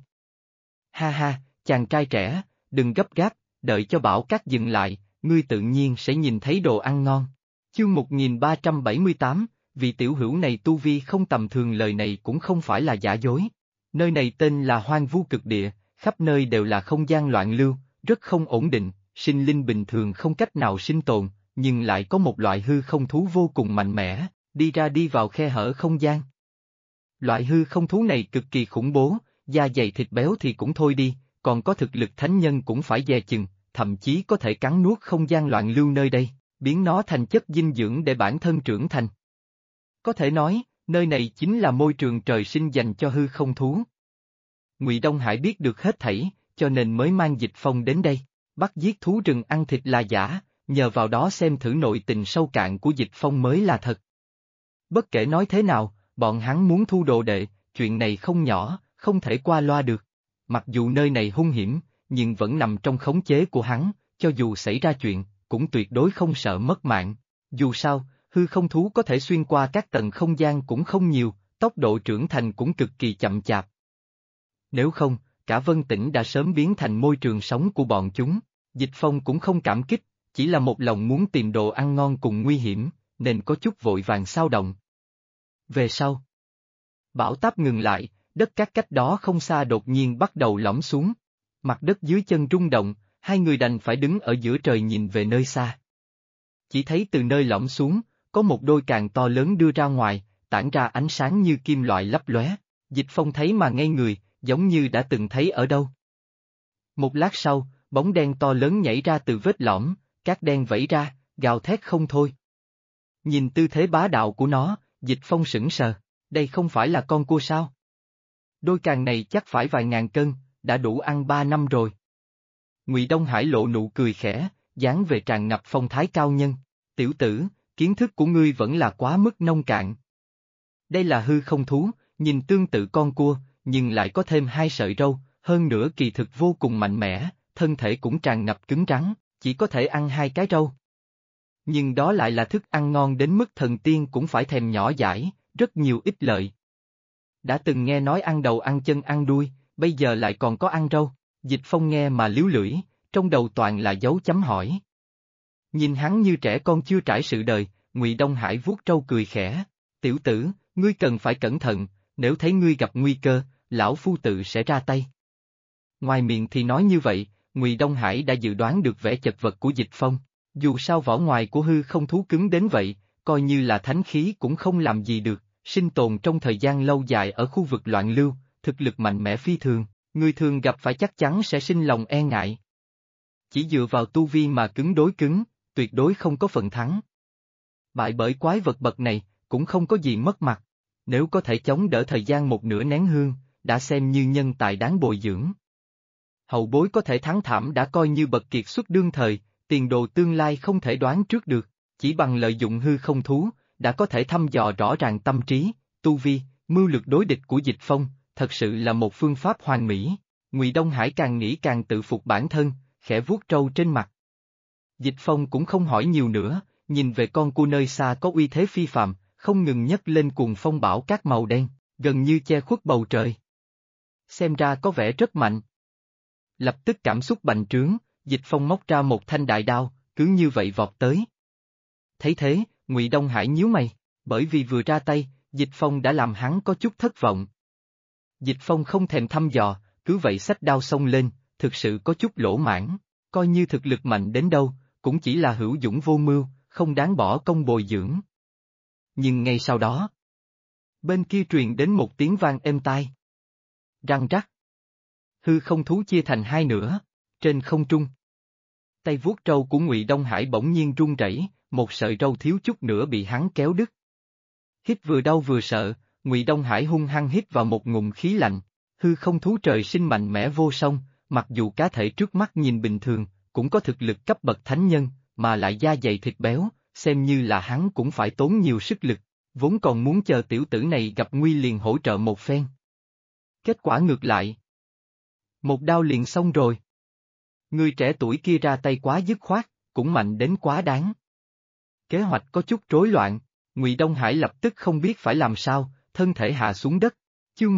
Ha ha, chàng trai trẻ, đừng gấp gáp, đợi cho bão cát dừng lại, ngươi tự nhiên sẽ nhìn thấy đồ ăn ngon. Chương 1378, vị tiểu hữu này tu vi không tầm thường, lời này cũng không phải là giả dối. Nơi này tên là hoang vu cực địa, khắp nơi đều là không gian loạn lưu, rất không ổn định, sinh linh bình thường không cách nào sinh tồn, nhưng lại có một loại hư không thú vô cùng mạnh mẽ, đi ra đi vào khe hở không gian. Loại hư không thú này cực kỳ khủng bố, da dày thịt béo thì cũng thôi đi, còn có thực lực thánh nhân cũng phải dè chừng, thậm chí có thể cắn nuốt không gian loạn lưu nơi đây, biến nó thành chất dinh dưỡng để bản thân trưởng thành. Có thể nói, nơi này chính là môi trường trời sinh dành cho hư không thú. Ngụy Đông Hải biết được hết thảy, cho nên mới mang Dịch Phong đến đây, bắt giết thú rừng ăn thịt là giả, nhờ vào đó xem thử nội tình sâu cạn của Dịch Phong mới là thật. Bất kể nói thế nào, bọn hắn muốn thu đồ đệ, chuyện này không nhỏ, không thể qua loa được. Mặc dù nơi này hung hiểm, nhưng vẫn nằm trong khống chế của hắn, cho dù xảy ra chuyện, cũng tuyệt đối không sợ mất mạng. Dù sao, hư không thú có thể xuyên qua các tầng không gian cũng không nhiều, tốc độ trưởng thành cũng cực kỳ chậm chạp. Nếu không, cả Vân Tỉnh đã sớm biến thành môi trường sống của bọn chúng. Dịch Phong cũng không cảm kích, chỉ là một lòng muốn tìm đồ ăn ngon cùng nguy hiểm, nên có chút vội vàng xao động. Về sau, bão táp ngừng lại, đất cát cách đó không xa đột nhiên bắt đầu lõm xuống. Mặt đất dưới chân rung động, hai người đành phải đứng ở giữa trời nhìn về nơi xa. Chỉ thấy từ nơi lõm xuống, có một đôi càng to lớn đưa ra ngoài, tản ra ánh sáng như kim loại lấp lóe. Dịch Phong thấy mà ngây người, giống như đã từng thấy ở đâu. Một lát sau, bóng đen to lớn nhảy ra từ vết lõm, cát đen vẩy ra, gào thét không thôi. Nhìn tư thế bá đạo của nó, Dịch Phong sững sờ, đây không phải là con cua sao? Đôi càng này chắc phải vài ngàn cân, đã đủ ăn 3 năm rồi. Ngụy Đông Hải lộ nụ cười khẽ, dáng về tràn ngập phong thái cao nhân. Tiểu tử, kiến thức của ngươi vẫn là quá mức nông cạn. Đây là hư không thú, nhìn tương tự con cua, nhưng lại có thêm 2 sợi râu, hơn nữa kỳ thực vô cùng mạnh mẽ, thân thể cũng tràn ngập cứng rắn, chỉ có thể ăn 2 cái râu. Nhưng đó lại là thức ăn ngon đến mức thần tiên cũng phải thèm nhỏ dãi, rất nhiều ích lợi. Đã từng nghe nói ăn đầu ăn chân ăn đuôi, bây giờ lại còn có ăn râu. Dịch Phong nghe mà líu lưỡi, trong đầu toàn là dấu chấm hỏi. Nhìn hắn như trẻ con chưa trải sự đời, Ngụy Đông Hải vuốt râu cười khẽ. Tiểu tử, ngươi cần phải cẩn thận, nếu thấy ngươi gặp nguy cơ, lão phu tự sẽ ra tay. Ngoài miệng thì nói như vậy, Ngụy Đông Hải đã dự đoán được vẻ chật vật của Dịch Phong. Dù sao vỏ ngoài của hư không thú cứng đến vậy, coi như là thánh khí cũng không làm gì được, sinh tồn trong thời gian lâu dài ở khu vực loạn lưu, thực lực mạnh mẽ phi thường, người thường gặp phải chắc chắn sẽ sinh lòng e ngại. Chỉ dựa vào tu vi mà cứng đối cứng, tuyệt đối không có phần thắng. Bại bởi quái vật bậc này, cũng không có gì mất mặt, nếu có thể chống đỡ thời gian một nửa nén hương, đã xem như nhân tài đáng bồi dưỡng. Hậu bối có thể thắng thảm đã coi như bậc kiệt xuất đương thời, tiền đồ tương lai không thể đoán trước được, chỉ bằng lợi dụng hư không thú, đã có thể thăm dò rõ ràng tâm trí, tu vi, mưu lược đối địch của Dịch Phong, thật sự là một phương pháp hoàn mỹ. Ngụy Đông Hải càng nghĩ càng tự phục bản thân, khẽ vuốt râu trên mặt. Dịch Phong cũng không hỏi nhiều nữa, nhìn về con cua nơi xa có uy thế phi phàm, không ngừng nhấc lên cuồng phong bão cát màu đen, gần như che khuất bầu trời. Xem ra có vẻ rất mạnh. Lập tức cảm xúc bành trướng, Dịch Phong móc ra một thanh đại đao, cứ như vậy vọt tới. Thấy thế, Ngụy Đông Hải nhíu mày, bởi vì vừa ra tay, Dịch Phong đã làm hắn có chút thất vọng. Dịch Phong không thèm thăm dò, cứ vậy xách đao xông lên, thực sự có chút lỗ mãn, coi như thực lực mạnh đến đâu, cũng chỉ là hữu dũng vô mưu, không đáng bỏ công bồi dưỡng. Nhưng ngay sau đó, bên kia truyền đến một tiếng vang êm tai. Răng rắc. Hư không thú chia thành hai nửa, trên không trung. Tay vuốt râu của Ngụy Đông Hải bỗng nhiên run rẩy, một sợi râu thiếu chút nữa bị hắn kéo đứt. Hít vừa đau vừa sợ, Ngụy Đông Hải hung hăng hít vào một ngụm khí lạnh. Hư không thú trời sinh mạnh mẽ vô song, mặc dù cá thể trước mắt nhìn bình thường, cũng có thực lực cấp bậc thánh nhân, mà lại da dày thịt béo, xem như là hắn cũng phải tốn nhiều sức lực, vốn còn muốn chờ tiểu tử này gặp nguy liền hỗ trợ một phen. Kết quả ngược lại. Một đao liền xong rồi. Người trẻ tuổi kia ra tay quá dứt khoát, cũng mạnh đến quá đáng. Kế hoạch có chút rối loạn, Ngụy Đông Hải lập tức không biết phải làm sao, thân thể hạ xuống đất. Chương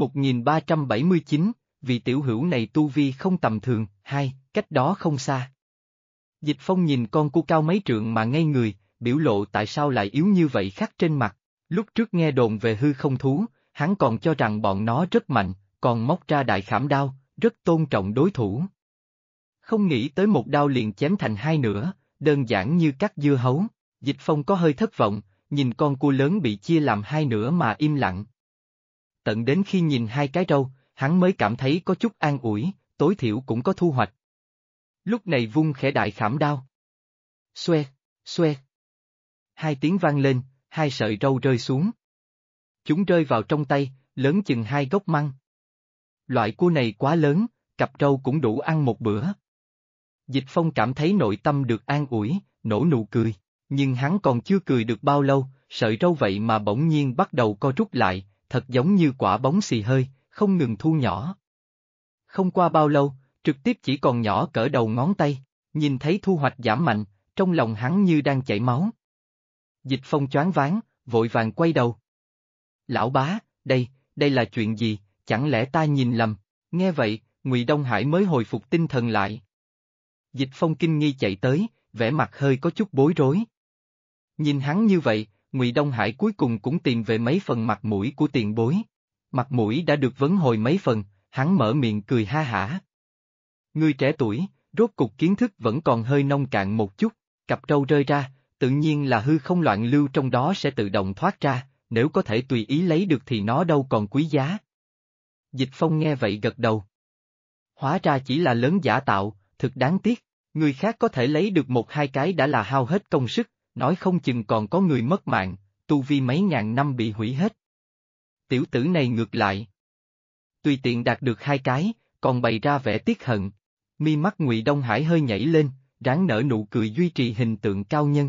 1379, vì tiểu hữu này tu vi không tầm thường, cách đó không xa. Dịch Phong nhìn con cua cao mấy trượng mà ngây người, biểu lộ tại sao lại yếu như vậy khắc trên mặt. Lúc trước nghe đồn về hư không thú, hắn còn cho rằng bọn nó rất mạnh, còn móc ra đại khảm đao, rất tôn trọng đối thủ. Không nghĩ tới một đao liền chém thành hai nửa, đơn giản như cắt dưa hấu. Dịch Phong có hơi thất vọng, nhìn con cua lớn bị chia làm hai nửa mà im lặng. Tận đến khi nhìn hai cái râu, hắn mới cảm thấy có chút an ủi, tối thiểu cũng có thu hoạch. Lúc này vung khẽ đại khảm đao. Xoe, xoe. Hai tiếng vang lên, hai sợi râu rơi xuống. Chúng rơi vào trong tay, lớn chừng hai gốc măng. Loại cua này quá lớn, cặp râu cũng đủ ăn một bữa. Dịch Phong cảm thấy nội tâm được an ủi, nở nụ cười, nhưng hắn còn chưa cười được bao lâu, sợi râu vậy mà bỗng nhiên bắt đầu co rút lại, thật giống như quả bóng xì hơi, không ngừng thu nhỏ. Không qua bao lâu, trực tiếp chỉ còn nhỏ cỡ đầu ngón tay, nhìn thấy thu hoạch giảm mạnh, trong lòng hắn như đang chảy máu. Dịch Phong choáng váng, vội vàng quay đầu. Lão bá, đây là chuyện gì, chẳng lẽ ta nhìn lầm? Nghe vậy, Ngụy Đông Hải mới hồi phục tinh thần lại. Dịch Phong kinh nghi chạy tới, vẻ mặt hơi có chút bối rối. Nhìn hắn như vậy, Ngụy Đông Hải cuối cùng cũng tìm về mấy phần mặt mũi của tiền bối. Mặt mũi đã được vấn hồi mấy phần, hắn mở miệng cười ha hả. Ngươi trẻ tuổi, Rốt cục kiến thức vẫn còn hơi nông cạn một chút, cặp râu rơi ra, tự nhiên là hư không loạn lưu trong đó sẽ tự động thoát ra, nếu có thể tùy ý lấy được thì nó đâu còn quý giá. Dịch Phong nghe vậy gật đầu. Hóa ra chỉ là lớn giả tạo, thực đáng tiếc, người khác có thể lấy được một hai cái đã là hao hết công sức, nói không chừng còn có người mất mạng, tu vi mấy ngàn năm bị hủy hết. Tiểu tử này ngược lại. Tùy tiện đạt được hai cái, còn bày ra vẻ tiếc hận. Mi mắt Ngụy Đông Hải hơi nhảy lên, ráng nở nụ cười duy trì hình tượng cao nhân.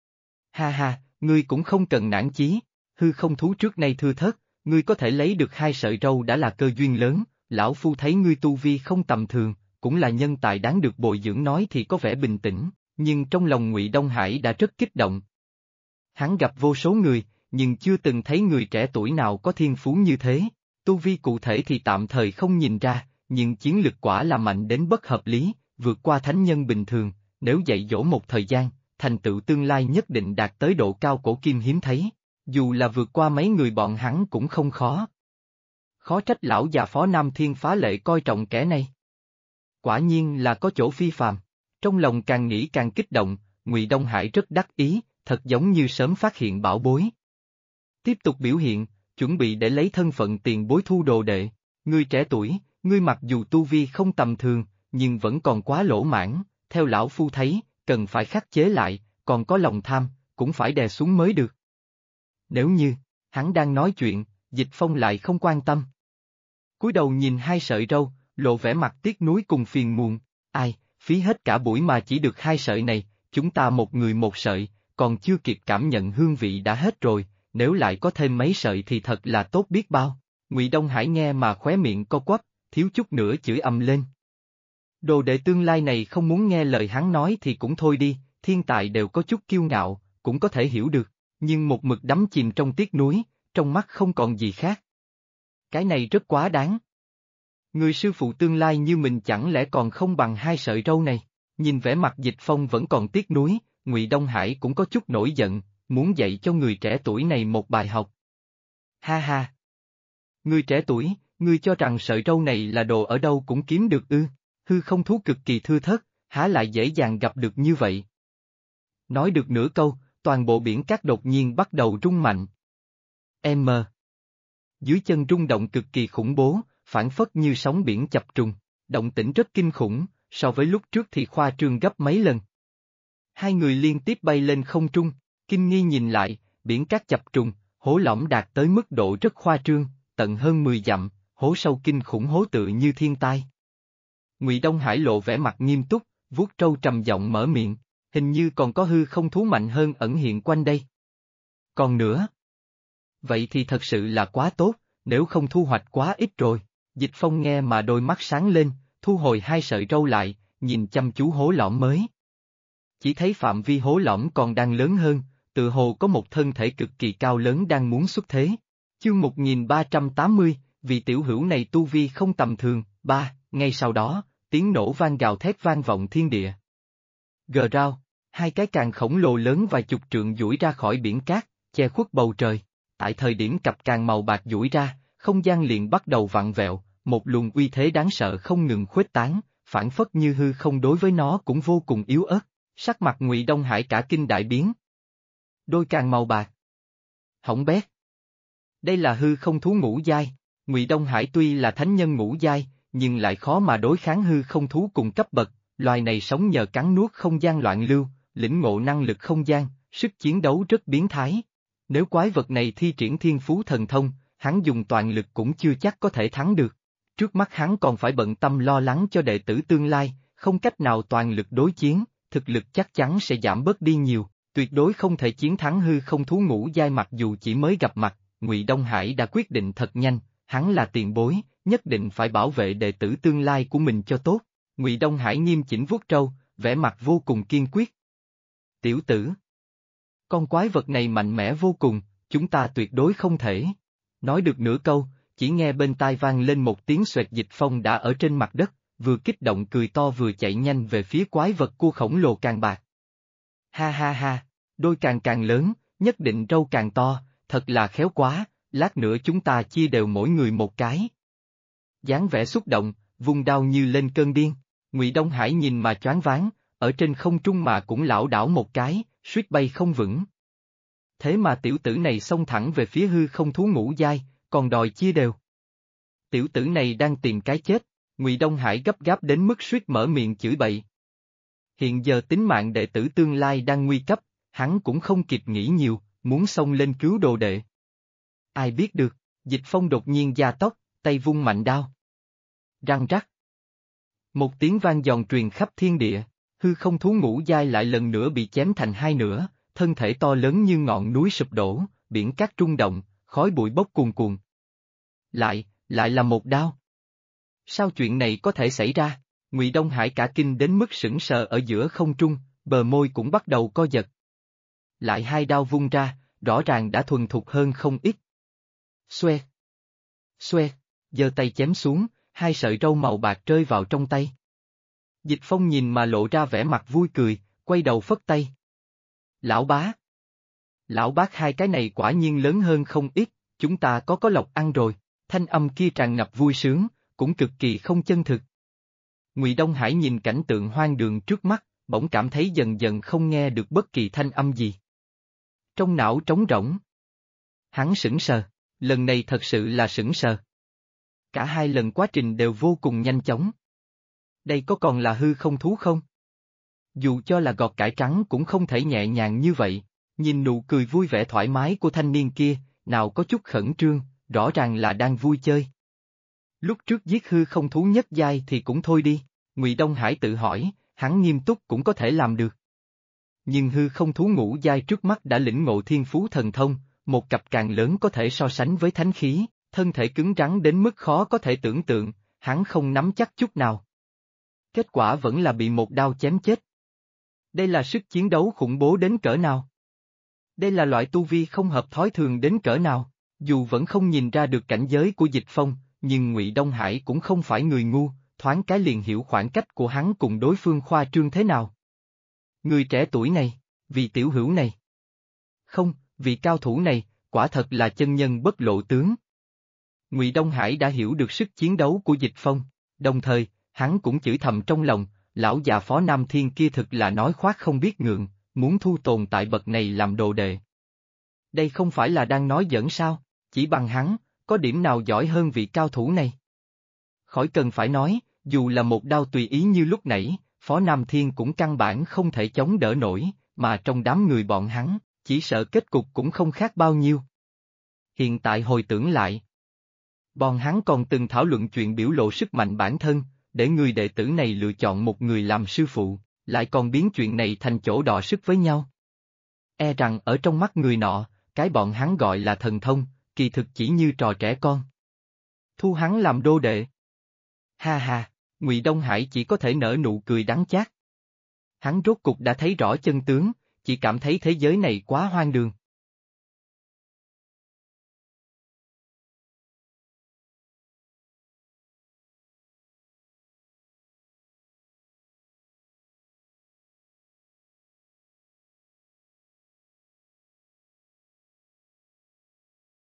Ha ha, ngươi cũng không cần nản chí, hư không thú trước nay thưa thớt, ngươi có thể lấy được hai sợi râu đã là cơ duyên lớn, lão phu thấy ngươi tu vi không tầm thường, cũng là nhân tài đáng được bồi dưỡng nói thì có vẻ bình tĩnh, nhưng trong lòng Ngụy Đông Hải đã rất kích động. Hắn gặp vô số người, nhưng chưa từng thấy người trẻ tuổi nào có thiên phú như thế, tu vi cụ thể thì tạm thời không nhìn ra, nhưng chiến lực quả là mạnh đến bất hợp lý, vượt qua thánh nhân bình thường, nếu dạy dỗ một thời gian, thành tựu tương lai nhất định đạt tới độ cao cổ kim hiếm thấy, dù là vượt qua mấy người bọn hắn cũng không khó. Khó trách lão già Phó Nam Thiên phá lệ coi trọng kẻ này. Quả nhiên là có chỗ phi phàm. Trong lòng càng nghĩ càng kích động, Ngụy Đông Hải rất đắc ý, thật giống như sớm phát hiện bảo bối. Tiếp tục biểu hiện, chuẩn bị để lấy thân phận tiền bối thu đồ đệ. Ngươi trẻ tuổi, ngươi mặc dù tu vi không tầm thường, nhưng vẫn còn quá lỗ mãn, theo lão phu thấy, cần phải khắc chế lại, còn có lòng tham, cũng phải đè xuống mới được. Nếu như, hắn đang nói chuyện, Dịch Phong lại không quan tâm. Cúi đầu nhìn hai sợi râu, lộ vẻ mặt tiếc nuối cùng phiền muộn, ai, phí hết cả buổi mà chỉ được hai sợi này, chúng ta một người một sợi, còn chưa kịp cảm nhận hương vị đã hết rồi, nếu lại có thêm mấy sợi thì thật là tốt biết bao. Ngụy Đông Hải nghe mà khóe miệng co quắp, thiếu chút nữa chửi ầm lên. Đồ đệ tương lai này không muốn nghe lời hắn nói thì cũng thôi đi, thiên tài đều có chút kiêu ngạo, cũng có thể hiểu được, nhưng một mực đắm chìm trong tiếc nuối, trong mắt không còn gì khác. Cái này rất quá đáng. Người sư phụ tương lai như mình chẳng lẽ còn không bằng hai sợi râu này, nhìn vẻ mặt Dịch Phong vẫn còn tiếc nuối, Ngụy Đông Hải cũng có chút nổi giận, muốn dạy cho người trẻ tuổi này một bài học. Ha ha! Người trẻ tuổi, ngươi cho rằng sợi râu này là đồ ở đâu cũng kiếm được ư, hư không thú cực kỳ thưa thớt, há lại dễ dàng gặp được như vậy. Nói được nửa câu, toàn bộ biển cát đột nhiên bắt đầu rung mạnh. Dưới chân rung động cực kỳ khủng bố, phản phất như sóng biển chập trùng, động tĩnh rất kinh khủng, so với lúc trước thì khoa trương gấp mấy lần. Hai người liên tiếp bay lên không trung, kinh nghi nhìn lại, biển cát chập trùng, hố lõm đạt tới mức độ rất khoa trương, tận hơn 10 dặm, hố sâu kinh khủng hố tự như thiên tai. Ngụy Đông Hải lộ vẻ mặt nghiêm túc, vuốt trâu trầm giọng mở miệng, hình như còn có hư không thú mạnh hơn ẩn hiện quanh đây. Còn nữa. Vậy thì thật sự là quá tốt, nếu không thu hoạch quá ít rồi. Dịch Phong nghe mà đôi mắt sáng lên, thu hồi hai sợi râu lại, nhìn chăm chú hố lõm mới. Chỉ thấy phạm vi hố lõm còn đang lớn hơn, tự hồ có một thân thể cực kỳ cao lớn đang muốn xuất thế. Chương 1380, vì tiểu hữu này tu vi không tầm thường, ngay sau đó, tiếng nổ vang gào thét vang vọng thiên địa. Gờ rao, hai cái càng khổng lồ lớn vài chục trượng duỗi ra khỏi biển cát, che khuất bầu trời. Tại thời điểm cặp càng màu bạc duỗi ra, không gian liền bắt đầu vặn vẹo, một luồng uy thế đáng sợ không ngừng khuếch tán, phản phất như hư không đối với nó cũng vô cùng yếu ớt, sắc mặt Ngụy Đông Hải cả kinh đại biến. Đôi càng màu bạc. Hỏng bét. Đây là hư không thú ngũ giai, Ngụy Đông Hải tuy là thánh nhân ngũ giai, nhưng lại khó mà đối kháng hư không thú cùng cấp bậc, loài này sống nhờ cắn nuốt không gian loạn lưu, lĩnh ngộ năng lực không gian, sức chiến đấu rất biến thái. Nếu quái vật này thi triển thiên phú thần thông, hắn dùng toàn lực cũng chưa chắc có thể thắng được. Trước mắt hắn còn phải bận tâm lo lắng cho đệ tử tương lai, không cách nào toàn lực đối chiến, thực lực chắc chắn sẽ giảm bớt đi nhiều, tuyệt đối không thể chiến thắng hư không thú ngũ giai. Mặc dù chỉ mới gặp mặt, Ngụy Đông Hải đã quyết định thật nhanh, hắn là tiền bối, nhất định phải bảo vệ đệ tử tương lai của mình cho tốt. Ngụy Đông Hải nghiêm chỉnh vuốt râu, vẻ mặt vô cùng kiên quyết. Tiểu tử, con quái vật này mạnh mẽ vô cùng, chúng ta tuyệt đối không thể. Nói được nửa câu, chỉ nghe bên tai vang lên một tiếng xoẹt. Dịch Phong đã ở trên mặt đất, vừa kích động cười to vừa chạy nhanh về phía quái vật cua khổng lồ càng bạc. Ha ha ha, đôi càng càng lớn, nhất định râu càng to, thật là khéo quá, lát nữa chúng ta chia đều mỗi người một cái. Dáng vẻ xúc động, vung đao như lên cơn điên, Ngụy Đông Hải nhìn mà choáng váng, ở trên không trung mà cũng lảo đảo một cái, suýt bay không vững. Thế mà tiểu tử này xông thẳng về phía hư không thú ngũ giai, còn đòi chia đều. Tiểu tử này đang tìm cái chết, Ngụy Đông Hải gấp gáp đến mức suýt mở miệng chửi bậy. Hiện giờ tính mạng đệ tử tương lai đang nguy cấp, hắn cũng không kịp nghĩ nhiều, muốn xông lên cứu đồ đệ. Ai biết được, Dịch Phong đột nhiên gia tốc, tay vung mạnh đao. Răng rắc. Một tiếng vang giòn truyền khắp thiên địa, hư không thú ngũ giai lại lần nữa bị chém thành hai nửa, thân thể to lớn như ngọn núi sụp đổ, biển cát rung động, khói bụi bốc cuồn cuộn. Lại là một đao. Sao chuyện này có thể xảy ra? Ngụy Đông Hải cả kinh đến mức sững sờ ở giữa không trung, bờ môi cũng bắt đầu co giật. Lại hai đao vung ra, rõ ràng đã thuần thục hơn không ít. Xoe. Xoe, giơ tay chém xuống, hai sợi râu màu bạc rơi vào trong tay. Dịch Phong nhìn mà lộ ra vẻ mặt vui cười, quay đầu phất tay. Lão bá. Lão bác hai cái này quả nhiên lớn hơn không ít, chúng ta có lộc ăn rồi, thanh âm kia tràn ngập vui sướng, cũng cực kỳ không chân thực. Ngụy Đông Hải nhìn cảnh tượng hoang đường trước mắt, bỗng cảm thấy dần dần không nghe được bất kỳ thanh âm gì. Trong não trống rỗng. Hắn sững sờ, lần này thật sự là sững sờ. Cả hai lần quá trình đều vô cùng nhanh chóng. Đây có còn là hư không thú không? Dù cho là gọt cải trắng cũng không thể nhẹ nhàng như vậy, nhìn nụ cười vui vẻ thoải mái của thanh niên kia, nào có chút khẩn trương, rõ ràng là đang vui chơi. Lúc trước giết hư không thú nhất giai thì cũng thôi đi, Ngụy Đông Hải tự hỏi, hắn nghiêm túc cũng có thể làm được. Nhưng hư không thú ngũ giai trước mắt đã lĩnh ngộ thiên phú thần thông, một cặp càng lớn có thể so sánh với thánh khí, thân thể cứng rắn đến mức khó có thể tưởng tượng, hắn không nắm chắc chút nào. Kết quả vẫn là bị một đao chém chết. Đây là sức chiến đấu khủng bố đến cỡ nào? Đây là loại tu vi không hợp thói thường đến cỡ nào? Dù vẫn không nhìn ra được cảnh giới của Dịch Phong, nhưng Ngụy Đông Hải cũng không phải người ngu, thoáng cái liền hiểu khoảng cách của hắn cùng đối phương khoa trương thế nào. Người trẻ tuổi này, vì tiểu hữu này. Không, vì cao thủ này, quả thật là chân nhân bất lộ tướng. Ngụy Đông Hải đã hiểu được sức chiến đấu của Dịch Phong, đồng thời, hắn cũng chửi thầm trong lòng, lão già Phó Nam Thiên kia thực là nói khoác không biết ngượng, muốn thu tồn tại bậc này làm đồ đệ. Đây không phải là đang nói giỡn sao, chỉ bằng hắn, có điểm nào giỏi hơn vị cao thủ này? Khỏi cần phải nói, dù là một đao tùy ý như lúc nãy, Phó Nam Thiên cũng căn bản không thể chống đỡ nổi, mà trong đám người bọn hắn, chỉ sợ kết cục cũng không khác bao nhiêu. Hiện tại hồi tưởng lại, bọn hắn còn từng thảo luận chuyện biểu lộ sức mạnh bản thân, để người đệ tử này lựa chọn một người làm sư phụ, lại còn biến chuyện này thành chỗ đọ sức với nhau. E rằng ở trong mắt người nọ, cái bọn hắn gọi là thần thông, kỳ thực chỉ như trò trẻ con. Thu hắn làm đô đệ. Ha ha, Ngụy Đông Hải chỉ có thể nở nụ cười đắng chát. Hắn rốt cục đã thấy rõ chân tướng, chỉ cảm thấy thế giới này quá hoang đường.